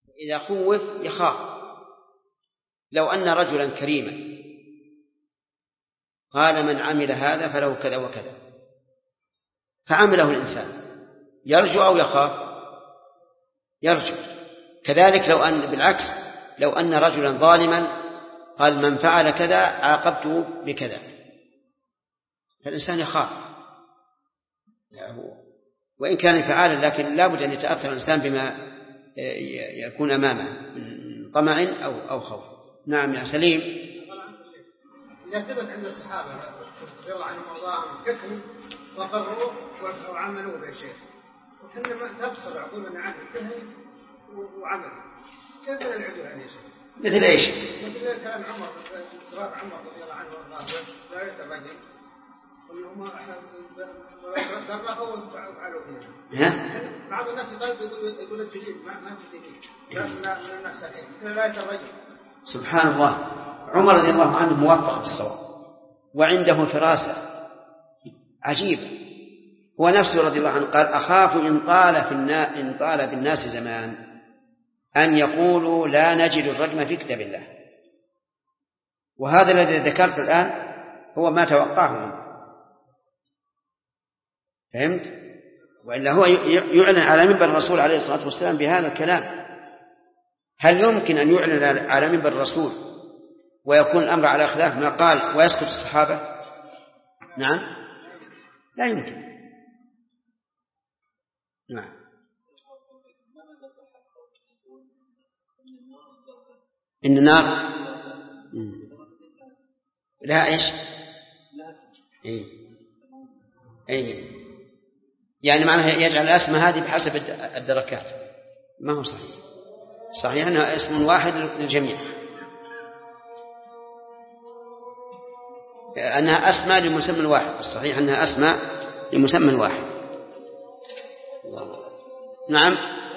إذا خوف يخاف. لو أن رجلا كريما قال من عمل هذا فله كذا وكذا فعمله الإنسان يرجو أو يخاف؟ يرجو. كذلك لو أن بالعكس، لو أن رجلا ظالما قال من فعل كذا عاقبته بكذا فالإنسان يخاف وإن كان فعالا، لكن لا بد أن يتأثر الإنسان بما يكون أمامه من طمع أو خوف. نعم يا سليم. إذا ثبت عند الصحابة رضي الله عنهم وارضاهم فكر وقرروه وعملوه بالشيء، وحنا ما تبصر عقولنا عنه فهم وعمل، كيف العدو عن شيء؟ مثل ايش؟ مثل كلام عمر، اصرار عمر رضي الله عنه وارضاه لا يتبين انهم دربوا وفعلوا فيها. بعض الناس يقول الدليل ما في دليل من الناس الحين لا يتبين. سبحان الله، عمر رضي الله عنه موفق بالصواب وعنده فراسة عجيبة. هو نفسه رضي الله عنه قال أخاف إن طال بالناس زمان أن يقولوا لا نجد الرجم في كتاب الله. وهذا الذي ذكرت الآن هو ما توقعه منه. فهمت؟ وإلا هو يعلن على منبر الرسول عليه الصلاة والسلام بهذا الكلام. هل يمكن أن يعلن على منبر الرسول ويكون الأمر على خلاف ما قال ويسكت الصحابة؟ نعم لا يمكن. نعم. إن النار لا إيش؟ إيه يعني معناها يجعل الأسماء هذه بحسب الدركات. ما هو صحيح. صحيح أنها اسم واحد للجميع، أنها أسماء لمسمى واحد. الصحيح أنها أسماء لمسمى واحد. نعم.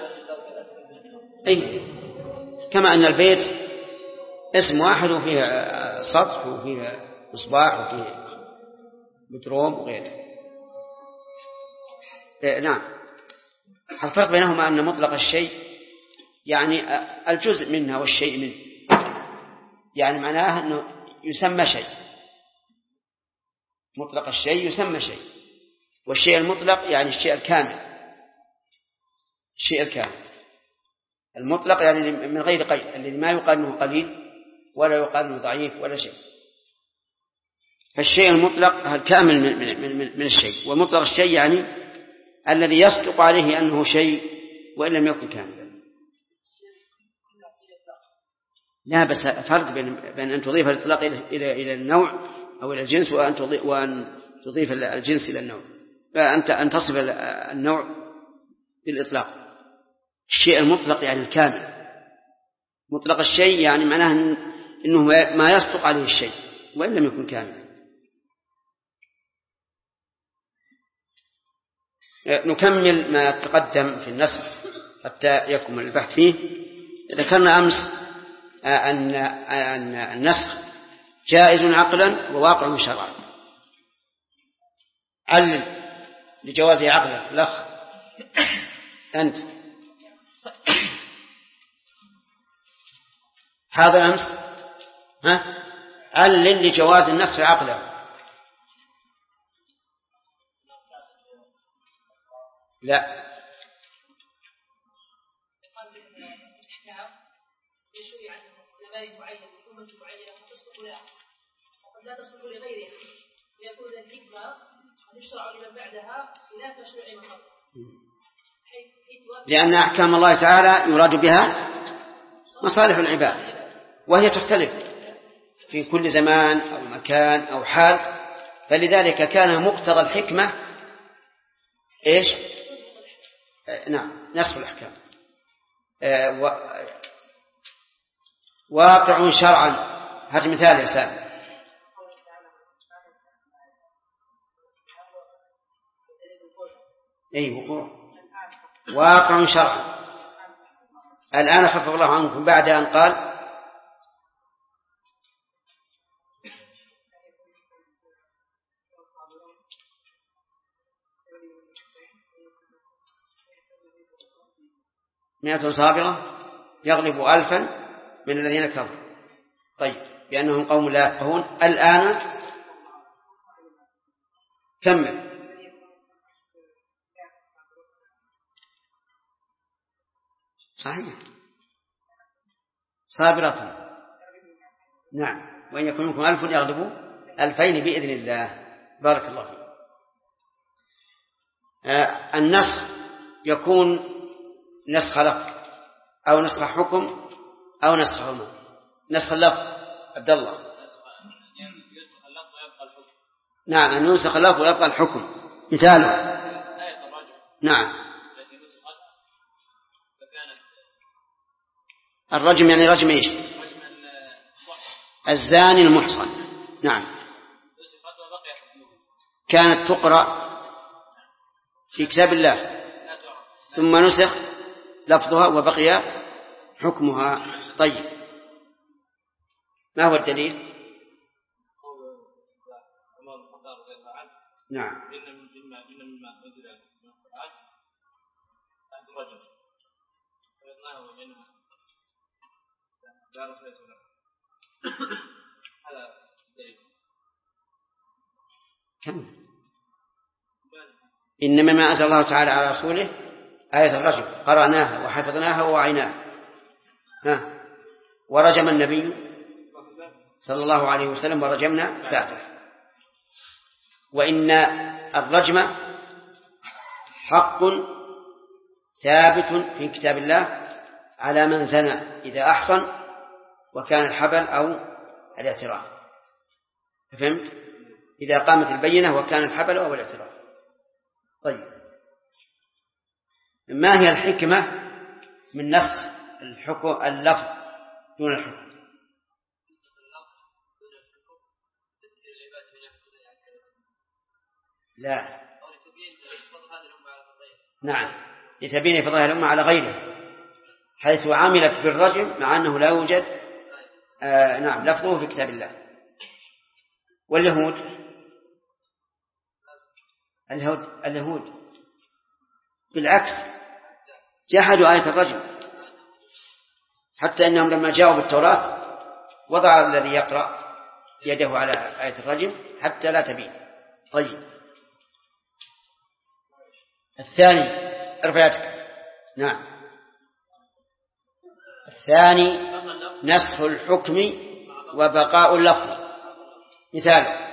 أي كما أن البيت اسم واحد وفيه سطح وفيه مصباح وفيه بتروم وغيره. نعم. الفرق بينهما أن مطلق الشيء يعني الجزء منها والشيء منه، يعني معناه أنه يسمى شيء. مطلق الشيء يسمى شيء، والشيء المطلق يعني الشيء الكامل. الشيء الكامل المطلق يعني من غير قيد، الذي ما يقال أنه قليل ولا يقال أنه ضعيف ولا شيء. فالشيء المطلق الكامل من الشيء، ومطلق الشيء يعني الذي يصدق عليه أنه شيء وإن لم يكن كاملا. لا بس فرق بين أن تضيف الإطلاق إلى النوع أو إلى الجنس وأن تضيف الجنس إلى النوع، أن تصف النوع بالإطلاق. الشيء المطلق يعني الكامل. مطلق الشيء يعني معناه أنه ما يصدق عليه الشيء وإن لم يكن كاملا. نكمل ما تقدم في النسخ حتى يكمل البحث فيه. ذكرنا أمس أن النسخ جائز عقلا وواقع شرعا. علل لجوازه عقلا الأخ أنت هذا أمس علل لجواز النسخ عقلا. لا لا تصلح لغيرها ليكون الحكمة أن يشرع لمن بعدها خلاف مشروع مقام، لأن أحكام الله تعالى يراد بها مصالح العباد، وهي تختلف في كل زمان أو مكان أو حال. فلذلك كان مقتضى الحكمة إيش؟ نعم نسخ الأحكام. واقع شرعا. هذا مثال يا سامي. أي وقوع واقع شرعا. الآن خفف الله عنكم بعد أن قال مئة صابرة يغلب 1000 من الذين كفروا. طيب بأنهم قوم لا يفقهون. الآن كمل. صحيح صابرة. نعم وإن يكون منكم 1000 يغلبوا 2000 بإذن الله. بارك الله فيك. النسخ يكون نسخ لفظ أو نسخ حكم أو نسخ عموم. نسخ اللفظ عبد الله. نعم أن ينسخ اللفظ ويبقى الحكم. مثاله نعم الرجم يعني رجم إيش؟ الزاني المحصن. نعم كانت تقرأ في كتاب الله ثم نسخ لفظها وبقي حكمها. طيب ما هو الدليل؟ نعم كم إنما ما أنزل الله تعالى على رسوله آية الرجم قرأناها وحفظناها ووعيناها. ورجم النبي صلى الله عليه وسلم ورجمنا بعده. وإن الرجم حق ثابت في كتاب الله على من زنى إذا أحصن وكان الحبل أو الاعتراف. فهمت؟ إذا قامت البينة وكان الحبل أو الاعتراف. طيب ما هي الحكمة من نسخ الحكم اللفظ دون الحكم؟ لا نعم لتبين فضلها الأمة على غيره حيث عملت بالرجم مع أنه لا يوجد نعم لفظه في كتاب الله. واليهود اليهود بالعكس جحدوا آية الرجم حتى أنهم لما جاءوا بالتوراة وضع الذي يقرأ يده على آية الرجم حتى لا تبين. طيب الثاني ارفع يدك. نعم الثاني نسخ الحكم وبقاء اللفظ. مثال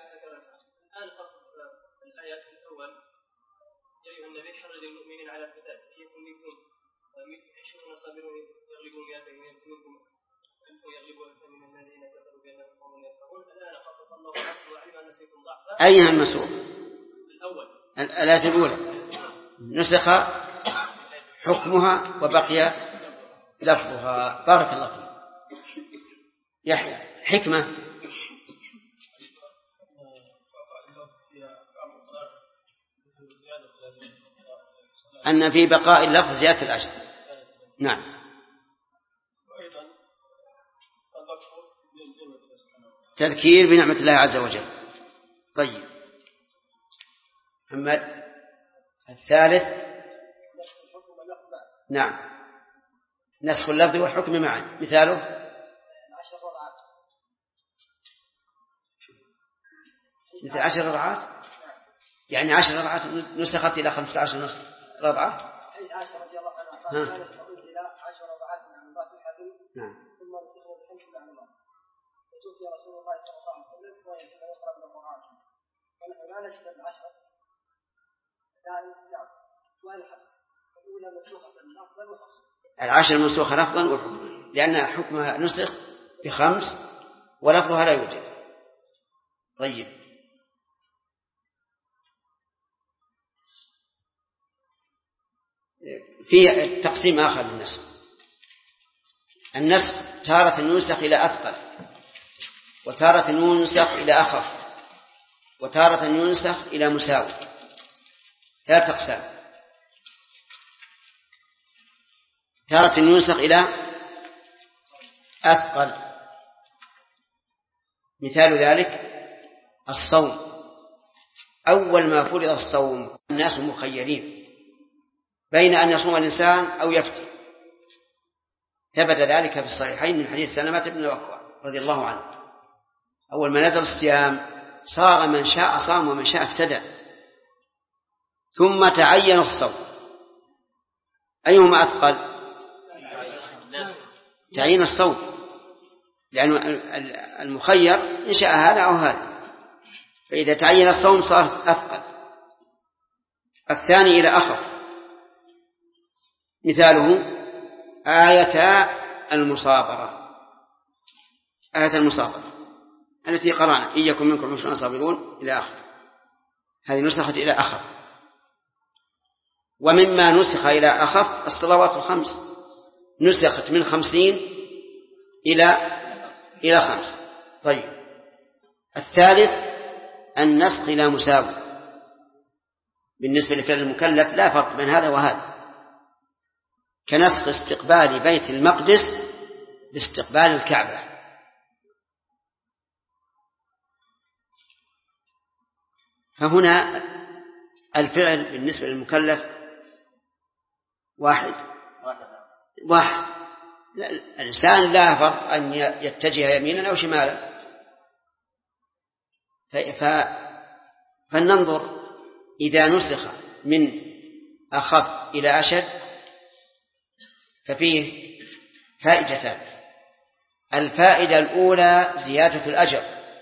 أين المسوق؟ الآية الأولى نسخ حكمها وبقي لفظها. بارك الله فيك. يحيى حكمة أن في بقاء اللفظ زيادة الأجر. نعم تذكير بنعمة الله عز وجل. طيب محمد الثالث نعم نسخ اللفظ والحكم معا. مثاله مثل 10 رضعات يعني 10 رضعات نسخت إلى 15 رضعة. عائشة رضي الله عنها قالت أنزل 10 رضعات من الله في الحديث ثم نسخوا ب5 معلومات وتوفي رسول الله صلى الله عليه وسلم ويقرأ من القرآن ونحن لا نجد 10 دائما نعم وين الحبس الأولى منسوخة لفظا وحكما. 10 منسوخة لفظا وحكما لأن حكمها نسخ ب5 ولفظها لا يوجد. طيب في تقسيم آخر للنسخ. النسخ تارة ينسخ إلى أثقل وتارة ينسخ إلى أخف وتارة ينسخ إلى مساوي. 3 أقسام. تارة ينسخ إلى أثقل. مثال ذلك الصوم. أول ما فرض الصوم الناس مخيرين بين أن يصوم الإنسان أو يفطر ثبت ذلك في الصحيحين من حديث سلمة بن الأكوع رضي الله عنه. أول ما نزل الصيام صار من شاء صام ومن شاء افتدى، ثم تعين الصوم. أيهما أثقل؟ تعيين الصوم، لأن المخير إن شاء هذا أو هذا، فإذا تعين الصوم صار أثقل. الثاني إلى أخف، مثاله آية المصابرة التي قرأنا إن يكن منكم 20 صابرون إلى آخر، هذه نسخت إلى أخف. ومما نسخ إلى أخف الصلوات الخمس، نسخت من 50 إلى 5. طيب، الثالث النسخ إلى مساوي. بالنسبة لفعل المكلف لا فرق بين هذا وهذا، كنسخ استقبال بيت المقدس باستقبال الكعبة. فهنا الفعل بالنسبة للمكلف واحد. الإنسان لا فرق أن يتجه يمينا أو شمالا. فلننظر إذا نسخ من أخف إلى أشد ففيه فائدتان. الفائدة الأولى زيادة الأجر،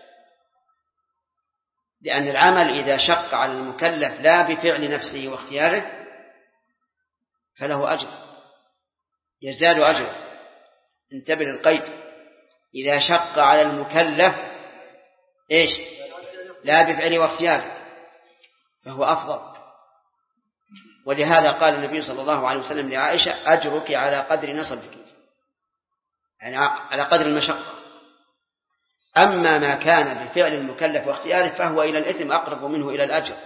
لأن العمل إذا شق على المكلف لا بفعل نفسه واختياره فله أجر، يزداد أجره. انتبه للقيد، إذا شق على المكلف إيش؟ لا بفعل واختياره فهو أفضل. ولهذا قال النبي صلى الله عليه وسلم لعائشة أجرك على قدر نصبك، يعني على قدر المشقة. أما ما كان بفعل المكلف واختياره فهو إلى الإثم أقرب منه إلى الأجر.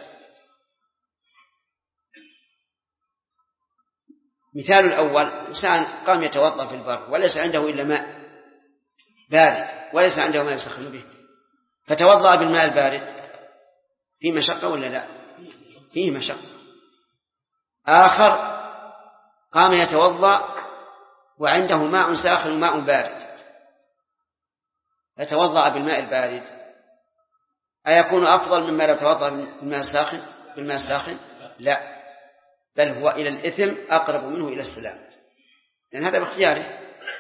مثال الأول، إنسان قام يتوضأ في البر وليس عنده إلا ماء بارد وليس عنده ما يسخن به، فتوضأ بالماء البارد، فيه مشقة ولا لا؟ فيه مشقة. آخر قام يتوضأ وعنده ماء ساخن وماء بارد، فتوضأ بالماء البارد، أيكون أفضل مما لو توضأ بالماء الساخن؟ لا، بل هو إلى الإثم أقرب منه إلى السلام، لأن هذا باختياره.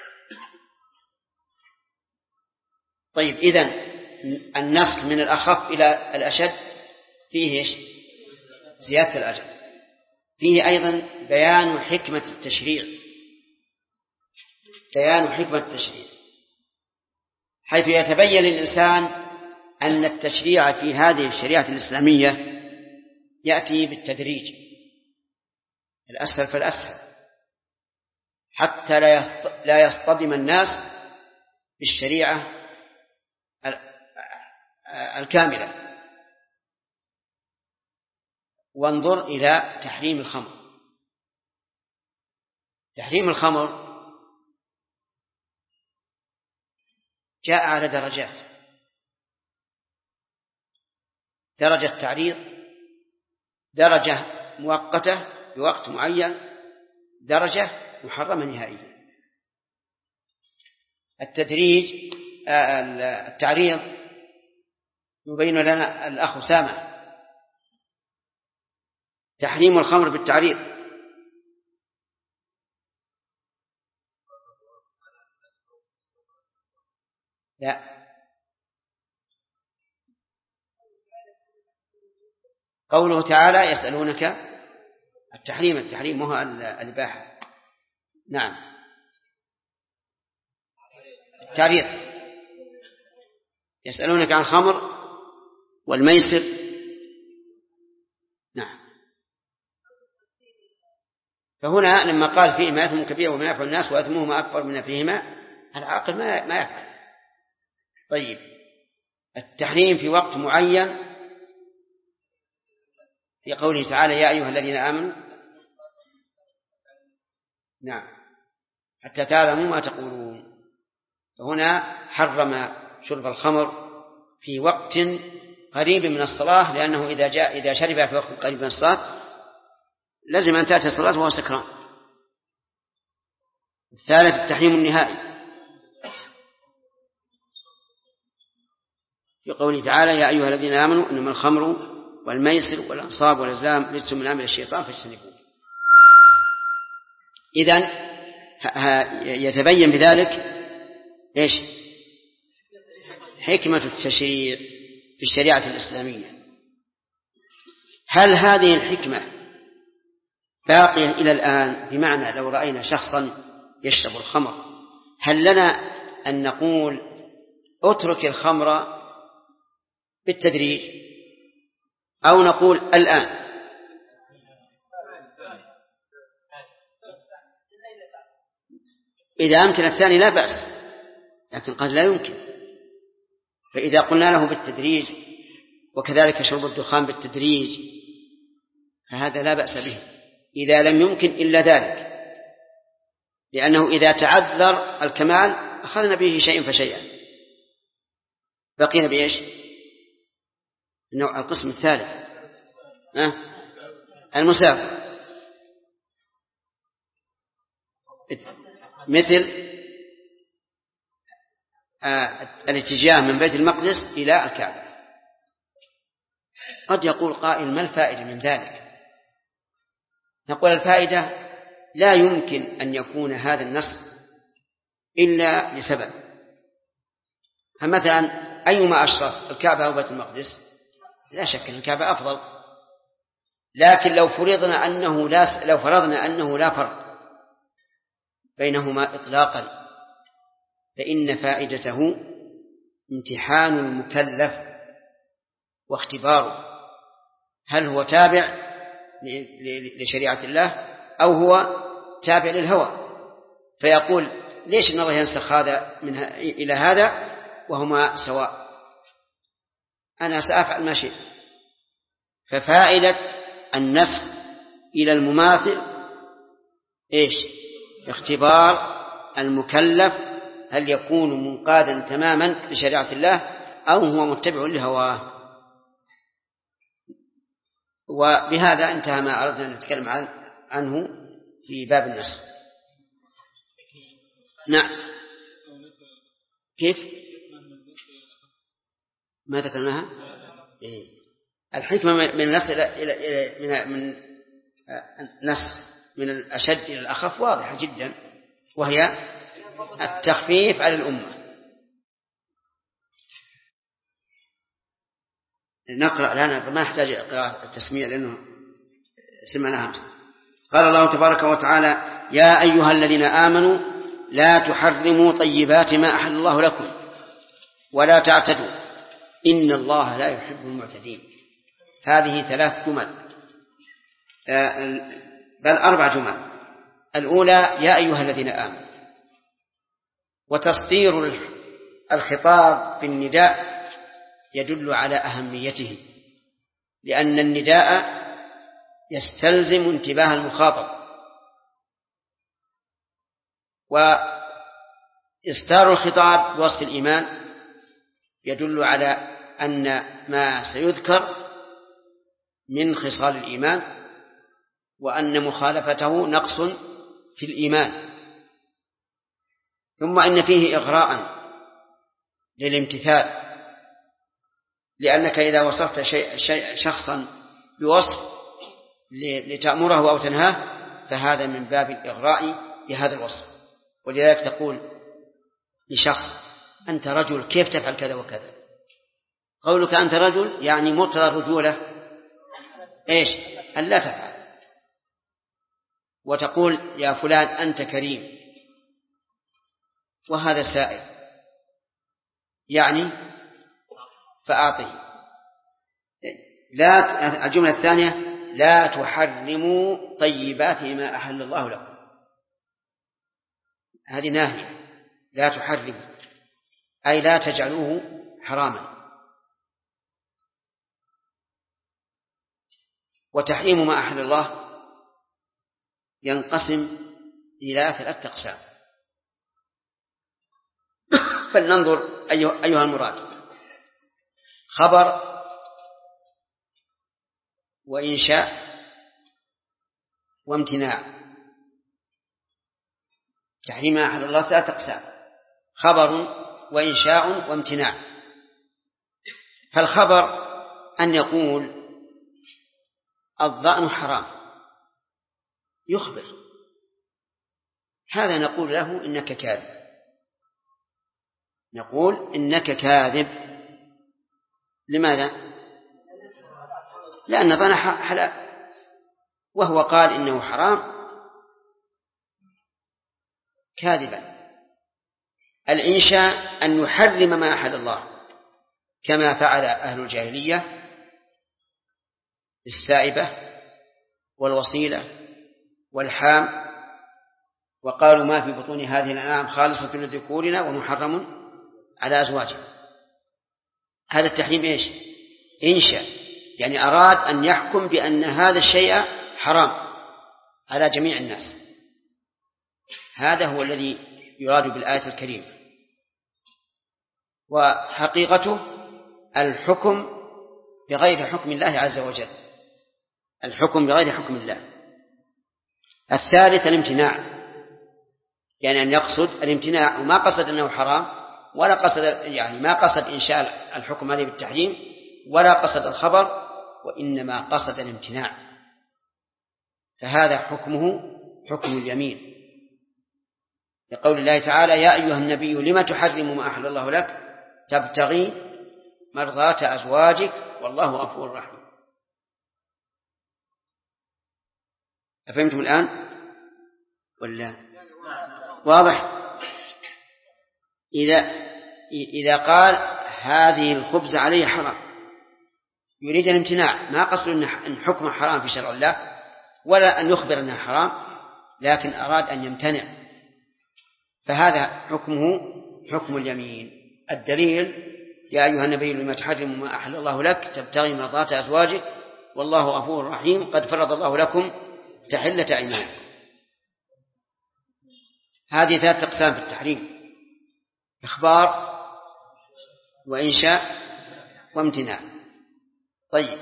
طيب، إذن النسخ من الأخف إلى الأشد فيه إيش؟ زيادة الأجر. فيه أيضا بيان حكمة التشريع، حيث يتبين للإنسان أن التشريع في هذه الشريعة الإسلامية يأتي بالتدريج، الأسهل فالأسهل، حتى لا يصطدم الناس بالشريعة الكاملة. وانظر إلى تحريم الخمر. تحريم الخمر جاء على درجات: درجة تعريض، درجة مؤقتة بوقت معين، درجة محرمة نهائيا. التعريض يبين لنا الأخ سامع. تحريم الخمر بالتعريض: لا، قوله تعالى يسألونك التحريم مو الإباحة. نعم، التعريض: يسألونك عن الخمر والميسر. نعم. فهنا لما قال فيهما إثم كبير وما يفعل الناس وإثمهما أكبر من فيهما، العاقل ما يفعل. طيب، التحريم في وقت معين في قوله تعالى يا أيها الذين آمنوا، نعم، حتى تعلموا ما تقولون. فهنا حرم شرب الخمر في وقت قريب من الصلاة، لأنه إذا شرب في وقت قريب من الصلاة لازم أن تأتي الصلاة وهو سكران. الثالث التحريم النهائي في قوله تعالى يا أيها الذين آمنوا إنما الخمر والميسر والأنصاب والأزلام رجس من عمل الشيطان فاجتنبوه. إذن يتبين بذلك إيش؟ حكمة التشريع في الشريعة الإسلامية. هل هذه الحكمة باقية إلى الآن؟ بمعنى لو رأينا شخصا يشرب الخمر هل لنا أن نقول اترك الخمر بالتدريج أو نقول الآن؟ إذا أمكن الثاني لا بأس، لكن قد لا يمكن. فإذا قلنا له بالتدريج وكذلك شرب الدخان بالتدريج فهذا لا بأس به إذا لم يمكن إلا ذلك، لأنه إذا تعذر الكمال أخذنا به شيئا فشيئا. بقينا بإيش؟ القسم الثالث المسافر، مثل الاتجاه من بيت المقدس إلى الكعبة. قد يقول قائل ما الفائدة من ذلك؟ نقول الفائدة لا يمكن أن يكون هذا النص إلا لسبب. فمثلا أيما أشرف الكعبة أو بيت المقدس؟ لا شك أن الكعبة أفضل، لكن لو فرضنا أنه لا فرق بينهما إطلاقا فإن فائدته امتحان المكلف واختباره هل هو تابع لشريعة الله أو هو تابع للهوى، فيقول ليش إن الله ينسخ هذا إلى هذا وهما سواء، أنا سأفعل ما شئت. ففائدة النسخ إلى المماثل إيش؟ اختبار المكلف هل يكون منقادا تماما لشريعة الله أو هو متبع لهواه. وبهذا انتهى ما أردنا أن نتكلم عنه في باب النسخ. نعم. كيف؟ ما ذكرناها؟ الحكمة من النسخ من النسخ من الأشد إلى الأخف واضحة جدا، وهي التخفيف على الأمة. نقرأ لنا ما يحتاج قراءة التسمية لأنه سمعناها أمس. قال الله تبارك وتعالى يا أيها الذين آمنوا لا تحرموا طيبات ما أحل الله لكم ولا تعتدوا إن الله لا يحب المعتدين. هذه 3 جمل بل 4 جمل. الأولى يا أيها الذين آمنوا، وتصدير الخطاب بالنداء يدل على أهميته، لأن النداء يستلزم انتباه المخاطب، وإصدار الخطاب بوصف الإيمان يدل على أن ما سيذكر من خصال الإيمان وأن مخالفته نقص في الإيمان. ثم إن فيه إغراء للامتثال، لأنك إذا وصفت شخصا بوصف لتأمره أو تنهاه فهذا من باب الإغراء بهذا الوصف. ولذلك تقول لشخص أنت رجل كيف تفعل كذا وكذا؟ قولك أنت رجل يعني مقتضى الرجولة إيش؟ أن لا تفعل. وتقول يا فلان أنت كريم، وهذا سائل يعني فأعطه. لا. الجملة الثانية لا تحرموا طيبات ما أحل الله لكم، هذه ناهية. لا تحرموا أي لا تجعلوه حراما. وتحريم ما أحل الله ينقسم إلى 3 أقسام. فلننظر أيها المراد: خبر وإنشاء وامتناع. تحريم ما أحل الله 3 أقسام: خبر وإنشاء وامتناع. فالخبر أن يقول الظأن حرام، يخبر، هذا نقول له إنك كاذب، نقول إنك كاذب. لماذا؟ لأن الظن حلال وهو قال إنه حرام كاذبا. الإنشاء أن يحرم ما أحل الله، كما فعل أهل الجاهلية السائبة والوصيلة والحام، وقالوا ما في بطون هذه الأنعام خالصة لذكورنا ومحرم على أزواجنا. هذا التحريم إيش؟ إنشاء، يعني أراد أن يحكم بأن هذا الشيء حرام على جميع الناس. هذا هو الذي يراد بالآية الكريمة. وحقيقته الحكم بغير حكم الله عز وجل، الحكم بغير حكم الله. الثالث الامتناع، يعني أن يقصد الامتناع وما قصد أنه حرام، ولا قصد يعني ما قصد إنشاء الحكم عليه بالتحريم، ولا قصد الخبر، وإنما قصد الامتناع، فهذا حكمه حكم اليمين، لقول الله تعالى: يا أيها النبي لم تحرم ما أحل الله لك تبتغي مرضات أزواجك والله غفور رحيم. أفهمتم الآن ولا واضح؟ إذا قال هذه الخبز عليه حرام يريد الامتناع، ما قصد أن حكم حرام في شرع الله ولا أن يخبر أنها حرام، لكن أراد أن يمتنع، فهذا حكمه حكم اليمين. الدليل: يا أيها النبي لما تحرم ما أحل الله لك تبتغي مرضات أزواجك والله غفور رحيم قد فرض الله لكم تحلة أيمانكم. هذه 3 أقسام في التحريم: إخبار وإنشاء وامتناع. طيب،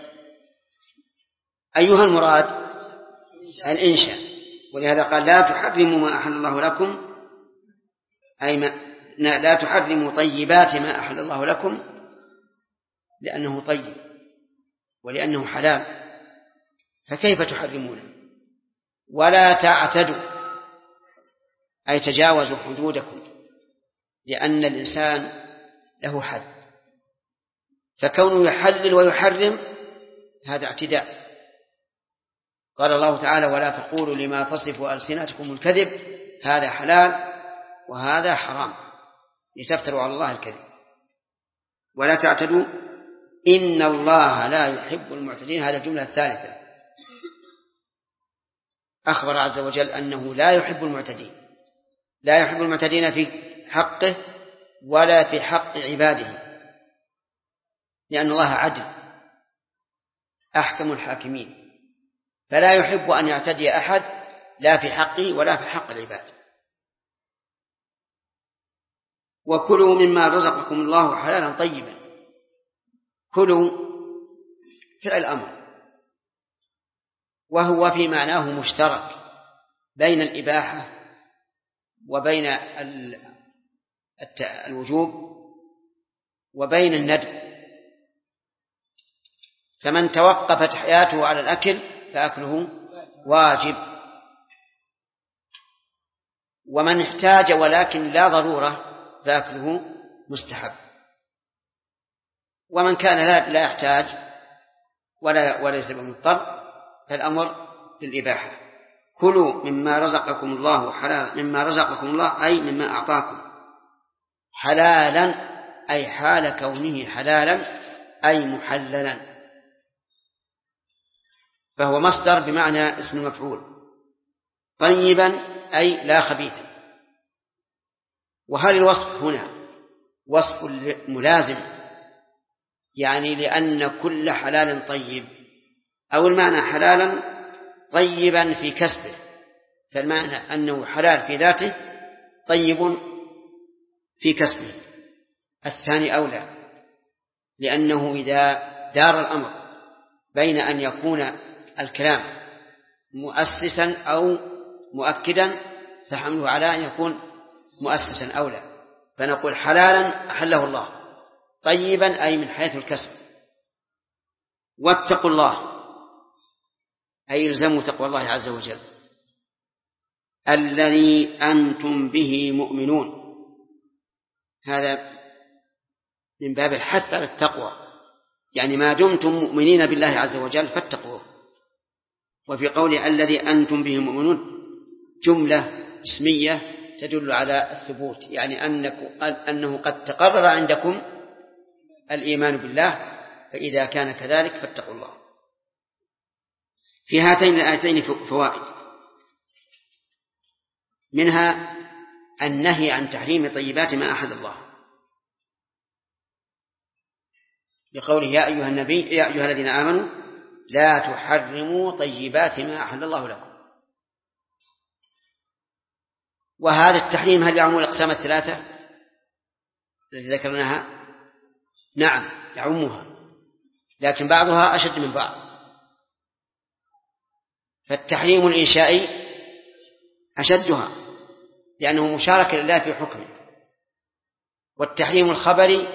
أيها المراد؟ الإنشاء، ولهذا قال: لا تحرموا ما أحل الله لكم، أي لا تحرموا طيبات ما أحل الله لكم، لأنه طيب ولأنه حلال، فكيف تحرمونه؟ ولا تعتدوا، أي تجاوزوا حدودكم، لأن الإنسان له حد، فكونه يحلل ويحرم هذا اعتداء. قال الله تعالى: ولا تقولوا لما تصف ألسنتكم الكذب هذا حلال وهذا حرام لتفتروا على الله الكذب. ولا تعتدوا إن الله لا يحب المعتدين. هذا الجملة الثالثة، أخبر عز وجل أنه لا يحب المعتدين، لا يحب المعتدين في حقه ولا في حق عباده، لأن الله عدل أحكم الحاكمين، فلا يحب أن يعتدي أحد لا في حقه ولا في حق العباد. وكلوا مما رزقكم الله حلالا طيبا. كلوا فعل أمر، وهو في معناه مشترك بين الإباحة وبين الوجوب وبين الندب، فمن توقفت حياته على الأكل فأكله واجب، ومن احتاج ولكن لا ضرورة فأكله مستحب، ومن كان لا يحتاج وليس بمضطر فالأمر للإباحة. كلوا مما رزقكم الله حلالا، مما رزقكم الله أي مما أعطاكم، حلالا أي حال كونه حلالا أي محللا، فهو مصدر بمعنى اسم المفعول. طيبا أي لا خبيثا. وهل الوصف هنا وصف ملازم، يعني لأن كل حلال طيب، أو المعنى حلالا طيبا في كسبه، فالمعنى أنه حلال في ذاته طيب في كسبه؟ الثاني أولى، لأنه إذا دار الأمر بين أن يكون الكلام مؤسسا أو مؤكدا فحمله على أن يكون مؤسسا أولى، فنقول حلالا أحله الله، طيبا أي من حيث الكسب، واتقوا الله أي يلزموا تقوى الله عز وجل الذي أنتم به مؤمنون. هذا من باب الحث على التقوى، يعني ما دمتم مؤمنين بالله عز وجل فاتقوه. وفي قوله الذي أنتم به مؤمنون جملة اسمية تدل على الثبوت، يعني أنه قد تقرر عندكم الإيمان بالله، فإذا كان كذلك فاتقوا الله. في هاتين الآيتين فوائد، منها النهي عن تحريم طيبات ما أحل الله، لقوله يا أيها النبي يا أيها الذين آمنوا لا تحرموا طيبات ما أحل الله لكم. وهذا التحريم هل يعم الأقسام الثلاثة التي ذكرناها؟ نعم يعمها، لكن بعضها أشد من بعض. فالتحريم الإنشائي أشدها لأنه مشاركة لله في حكمه، والتحريم الخبري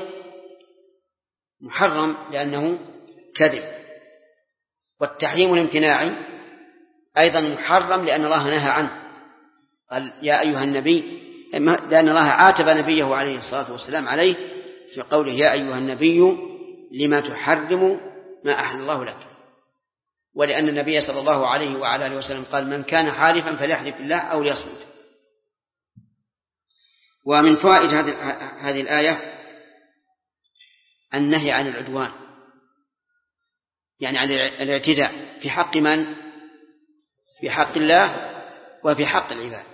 محرم لأنه كذب، والتحريم الامتناعي أيضا محرم لأن الله نهى عنه، قال يا أيها النبي، لأن الله عاتب نبيه عليه الصلاة والسلام عليه في قوله يا أيها النبي لما تحرم ما أحل الله لك، ولأن النبي صلى الله عليه وعلى آله وسلم قال من كان حالفا فليحلف بالله أو ليصمت. ومن فوائد هذه الآية النهي عن العدوان، يعني عن الاعتداء في حق من؟ في حق الله وفي حق العباد.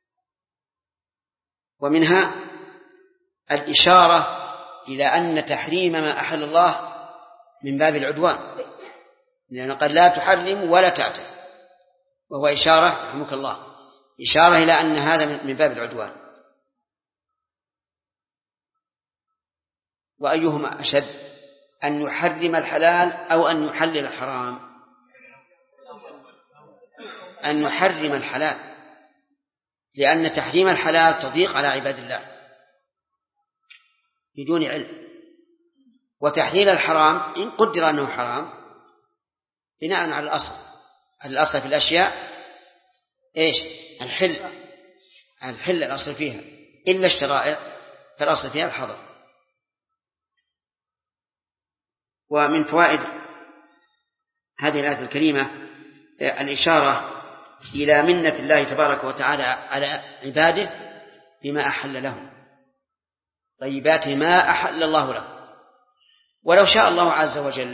ومنها الإشارة إلى أن تحريم ما أحل الله من باب العدوان، لأنه قد لا تحرم ولا تعتد، وهو إشارة رحمك الله إشارة إلى أن هذا من باب العدوان. وأيهما أشد، أن يحرم الحلال أو أن يحلل الحرام؟ أن يحرم الحلال، لأن تحريم الحلال تضيق على عباد الله بدون علم، وتحليل الحرام إن قدر أنه حرام بناء على الأصل في الأشياء إيش؟ الحل الأصل فيها، إلا الشرائع فالأصل فيها الحظر. ومن فوائد هذه الآية الكريمة الإشارة إلى منة الله تبارك وتعالى على عباده بما أحل لهم، طيبات ما أحل الله لهم. ولو شاء الله عز وجل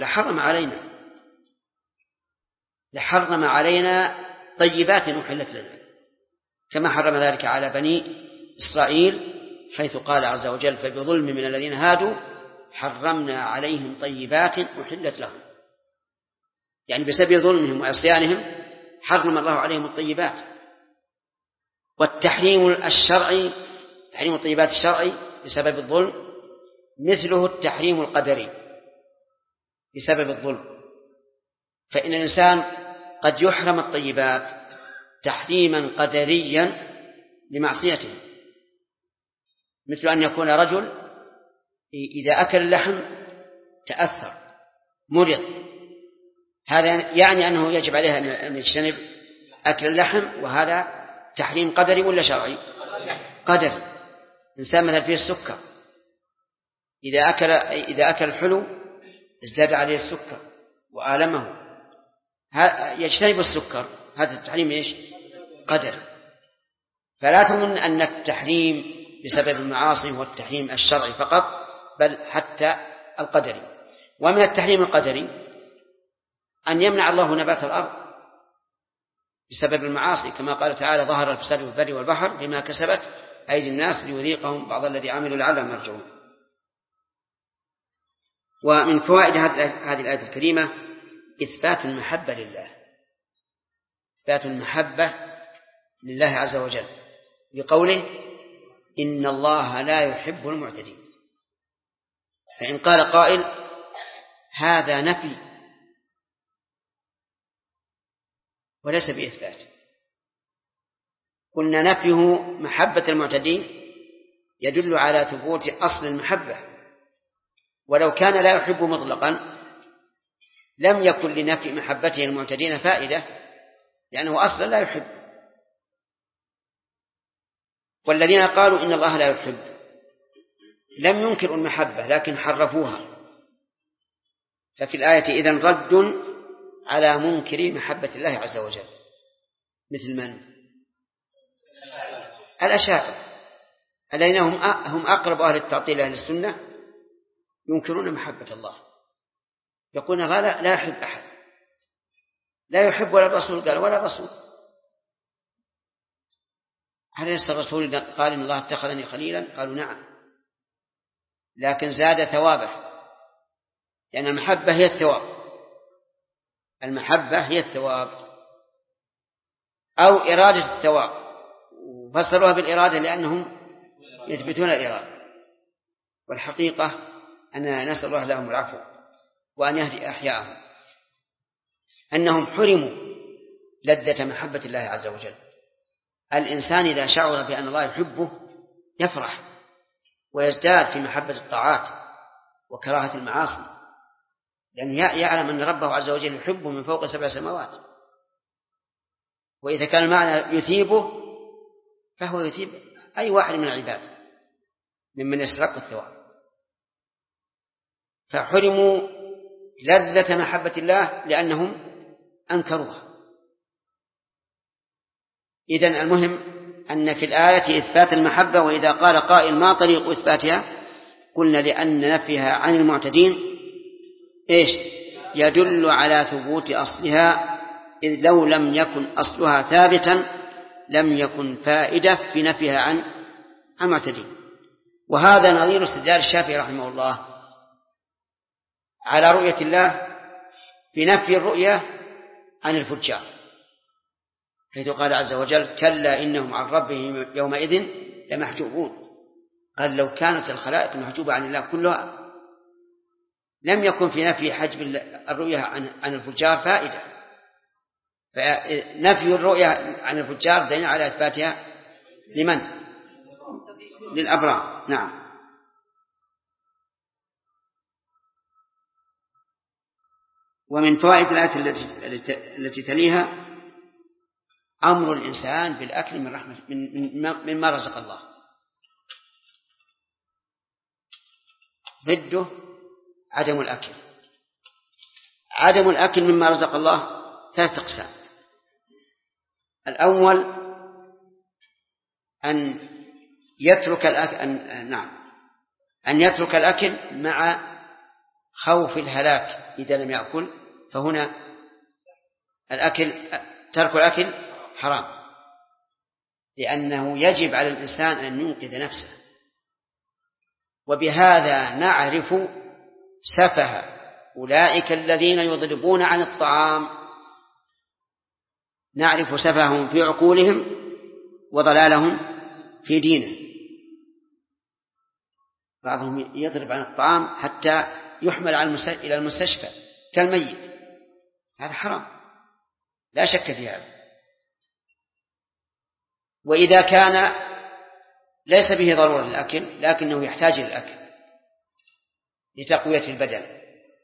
لحرم علينا طيبات أحلت لنا، كما حرم ذلك على بني إسرائيل، حيث قال عز وجل فبظلم من الذين هادوا حرمنا عليهم طيبات أحلت لهم، يعني بسبب ظلمهم وعصيانهم حرم الله عليهم الطيبات. والتحريم الشرعي، تحريم الطيبات الشرعي بسبب الظلم، مثله التحريم القدري بسبب الظلم. فإن الإنسان قد يحرم الطيبات تحريما قدريا لمعصيته، مثل أن يكون رجل إذا أكل اللحم تأثر مرض، هذا يعني أنه يجب عليه أن يجتنب أكل اللحم، وهذا تحريم قدري ولا شرعي؟ قدري. إنسان مثل فيه السكر، إذا أكل الحلو ازداد عليه السكر وآلمه، يجتنب السكر، هذا التحريم إيش؟ قدر. فلا تظن أن التحريم بسبب المعاصي هو التحريم الشرعي فقط، بل حتى القدري. ومن التحريم القدري أن يمنع الله نبات الأرض بسبب المعاصي، كما قال تعالى ظهر الفساد في البر والبحر بما كسبت أيدي الناس ليذيقهم بعض الذي عملوا لعلهم يرجعون. ومن فوائد هذه الآية الكريمة إثبات المحبة لله، إثبات المحبة لله عز وجل بقوله إن الله لا يحب المعتدين. فإن قال قائل هذا نفي وليس بإثبات، قلنا نفيه محبة المعتدين يدل على ثبوت أصل المحبة، ولو كان لا يحب مطلقا لم يكن لنفي محبته المعتدين فائدة، لأنه أصلا لا يحب. والذين قالوا إن الله لا يحب لم ينكروا المحبة لكن حرفوها، ففي الآية إذن رد على منكر محبة الله عز وجل، مثل من؟ الأشاعرة الذين هم أقرب أهل التعطيل أهل السنة، ينكرون محبة الله، يقولون الله لا يحب أحد، لا يحب ولا الرسول قال ولا الرسول. هل ليس الرسول قال إن الله اتخذني خليلا؟ قالوا نعم، لكن زاد ثوابه، لأن المحبة هي الثواب، المحبة هي الثواب أو إرادة الثواب، وفسروها بالإرادة لأنهم يثبتون الإرادة، والحقيقة أننا نسأل الله لهم العفو وأن يهدي أحياءهم، أنهم حرموا لذة محبة الله عز وجل. الإنسان إذا شعر بأن الله يحبه يفرح ويزداد في محبة الطاعات وكراهة المعاصي، لأنه يعلم أن ربه عز وجل يحبه من فوق 7 سماوات. وإذا كان المعنى يثيبه فهو يثيب أي واحد من العباد ممن يستحق الثواب. فحرموا لذة محبة الله لأنهم أنكروها. إذن المهم أن في الآية إثبات المحبة، وإذا قال قائل ما طريق إثباتها؟ قلنا لأن نفيها عن المعتدين يدل على ثبوت أصلها، إذ لو لم يكن أصلها ثابتا لم يكن فائدة في نفيها عن المعتدين. وهذا نظير استدلال الشافعي رحمه الله على رؤية الله بنفي الرؤية عن الفجار، حيث قال عز وجل كلا إنهم عن ربهم يومئذ لمحجوبون. قال لو كانت الخلائق محجوبة عن الله كلها لم يكن في نفي حجب الرؤية عن الفجار فائدة، فنفي الرؤية عن الفجار دليل على إثباتها لمن؟ للأبرار. نعم. ومن فوائد الآية التي تليها أمر الإنسان بالأكل من رحمة مما رزق الله، ضده عدم الأكل. عدم الأكل مما رزق الله 3 أقسام. الأول أن يترك الأكل أن يترك الأكل مع خوف الهلاك إذا لم يأكل، فهنا ترك الأكل حرام، لأنه يجب على الإنسان أن ينقذ نفسه. وبهذا نعرف سفه أولئك الذين يضربون عن الطعام، نعرف سفههم في عقولهم وضلالهم في دينه. بعضهم يضرب عن الطعام حتى يحمل إلى المستشفى كالميت، هذا حرام لا شك في هذا. وإذا كان ليس به ضرورة للأكل لكنه يحتاج للأكل لتقوية البدن،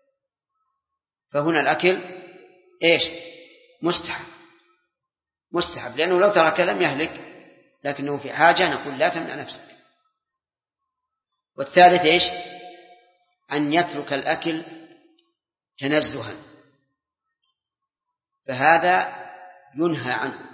فهنا الأكل مستحب، لأنه لو ترك لم يهلك، لكنه في حاجة نقول لا تمنع نفسك. والثالث أن يترك الأكل تنزها، فهذا ينهى عنه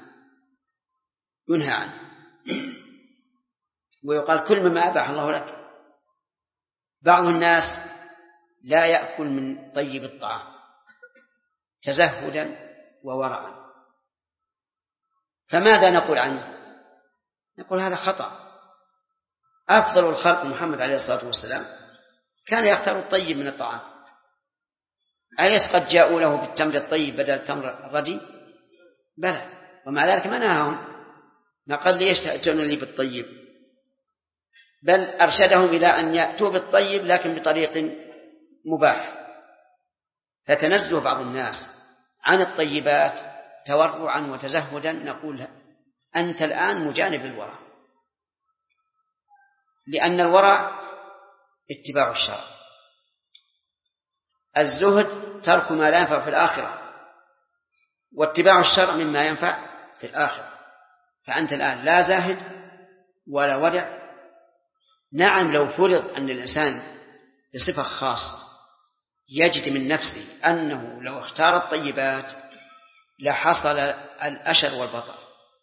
ويقال كل مما أباح الله لك. بعض الناس لا يأكل من طيب الطعام تزهدا وورعا، فماذا نقول عنه؟ نقول هذا خطأ. أفضل الخلق محمد عليه الصلاة والسلام كان يختار الطيب من الطعام، أليس قد جاءوا له بالتمر الطيب بدل التمر الردي؟ بلى، ومع ذلك ما نهاهم، ما قال ليش تأتون لي بالطيب، بل أرشدهم إلى أن يأتوا بالطيب لكن بطريق مباح. فتنزه بعض الناس عن الطيبات تورعا وتزهدا، نقول أنت الآن مجانب للورع، لأن الورع اتباع الشرع، الزهد ترك ما لا ينفع في الآخرة، واتباع الشرع مما ينفع في الآخرة. فأنت الآن لا زاهد ولا ورع. نعم لو فرض أن الإنسان بصفة خاصة يجد من نفسه أنه لو اختار الطيبات لحصل الأشر والبطر،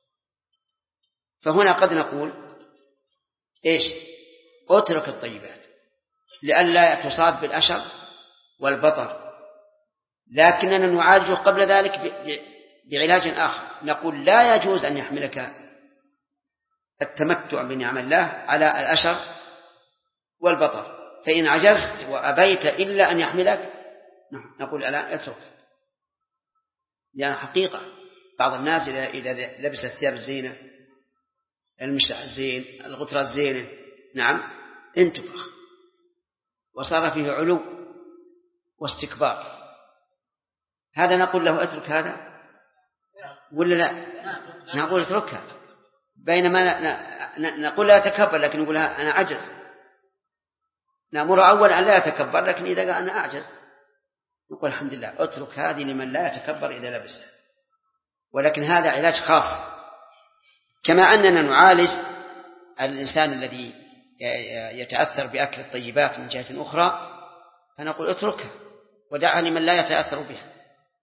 فهنا قد نقول إيش؟ اترك الطيبات لئلا تصاب بالأشر والبطر، لكننا نعالجه قبل ذلك بعلاج آخر، نقول لا يجوز أن يحملك التمتع بنعم الله على الأشر والبطر، فإن عجزت وأبيت إلا أن يحملك نقول ألا اترك. لأن حقيقة بعض الناس إذا لبس الثياب الزينة، المشلح الزين، الغترة الزينة، نعم انتفخ وصار فيه علو واستكبار، هذا نقول له اترك هذا ولا لا؟ نقول اتركها، بينما نقول لا يتكبر، لكن نقول أنا أعجز. نأمر أولا أن لا يتكبر، لكن إذا قال أنا أعجز نقول الحمد لله اترك هذه لمن لا يتكبر إذا لبسها. ولكن هذا علاج خاص، كما أننا نعالج الإنسان الذي يتأثر بأكل الطيبات من جهة أخرى، فنقول اتركها ودعها لمن لا يتأثر بها.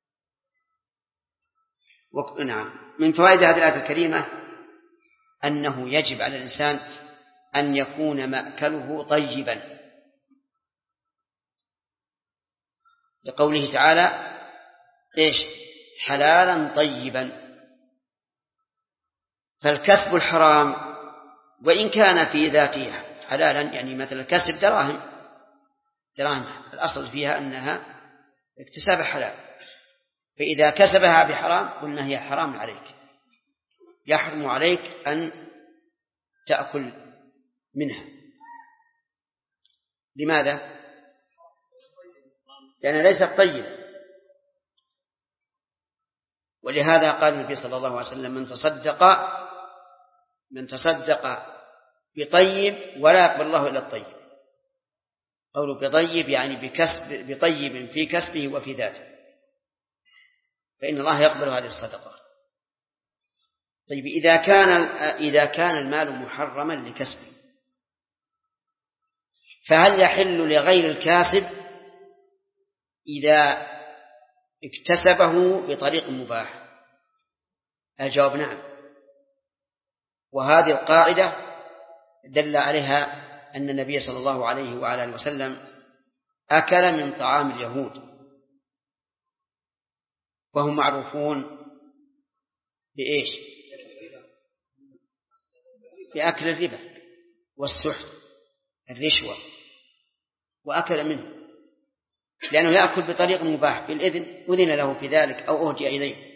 نعم، من فوائد هذه الآية الكريمة أنه يجب على الإنسان أن يكون مأكله طيبا، لقوله تعالى إيش؟ حلالا طيبا. فالكسب الحرام وإن كان في ذاته حلالا، يعني مثل كسب دراهم الأصل فيها أنها اكتساب حلال، فإذا كسبها بحرام قلنا هي حرام عليك، يحرم عليك أن تأكل منها. لماذا؟ لأنها ليست طيبة. ولهذا قال النبي صلى الله عليه وسلم من تصدق بطيب ولا يقبل الله إلا الطيب. قوله بطيب يعني بطيب في كسبه وفي ذاته، فإن الله يقبل هذه الصدقة. طيب إذا كان المال محرما لكسبه، فهل يحل لغير الكاسب إذا اكتسبه بطريق مباح؟ الجواب نعم. وهذه القاعدة دل عليها أن النبي صلى الله عليه وعلى آله وسلم أكل من طعام اليهود، وهم معروفون بإيش؟ بأكل الربا والسحت الرشوة، وأكل منه لأنه يأكل بطريق مباح بالإذن، أذن له في ذلك أو أهدي إليه.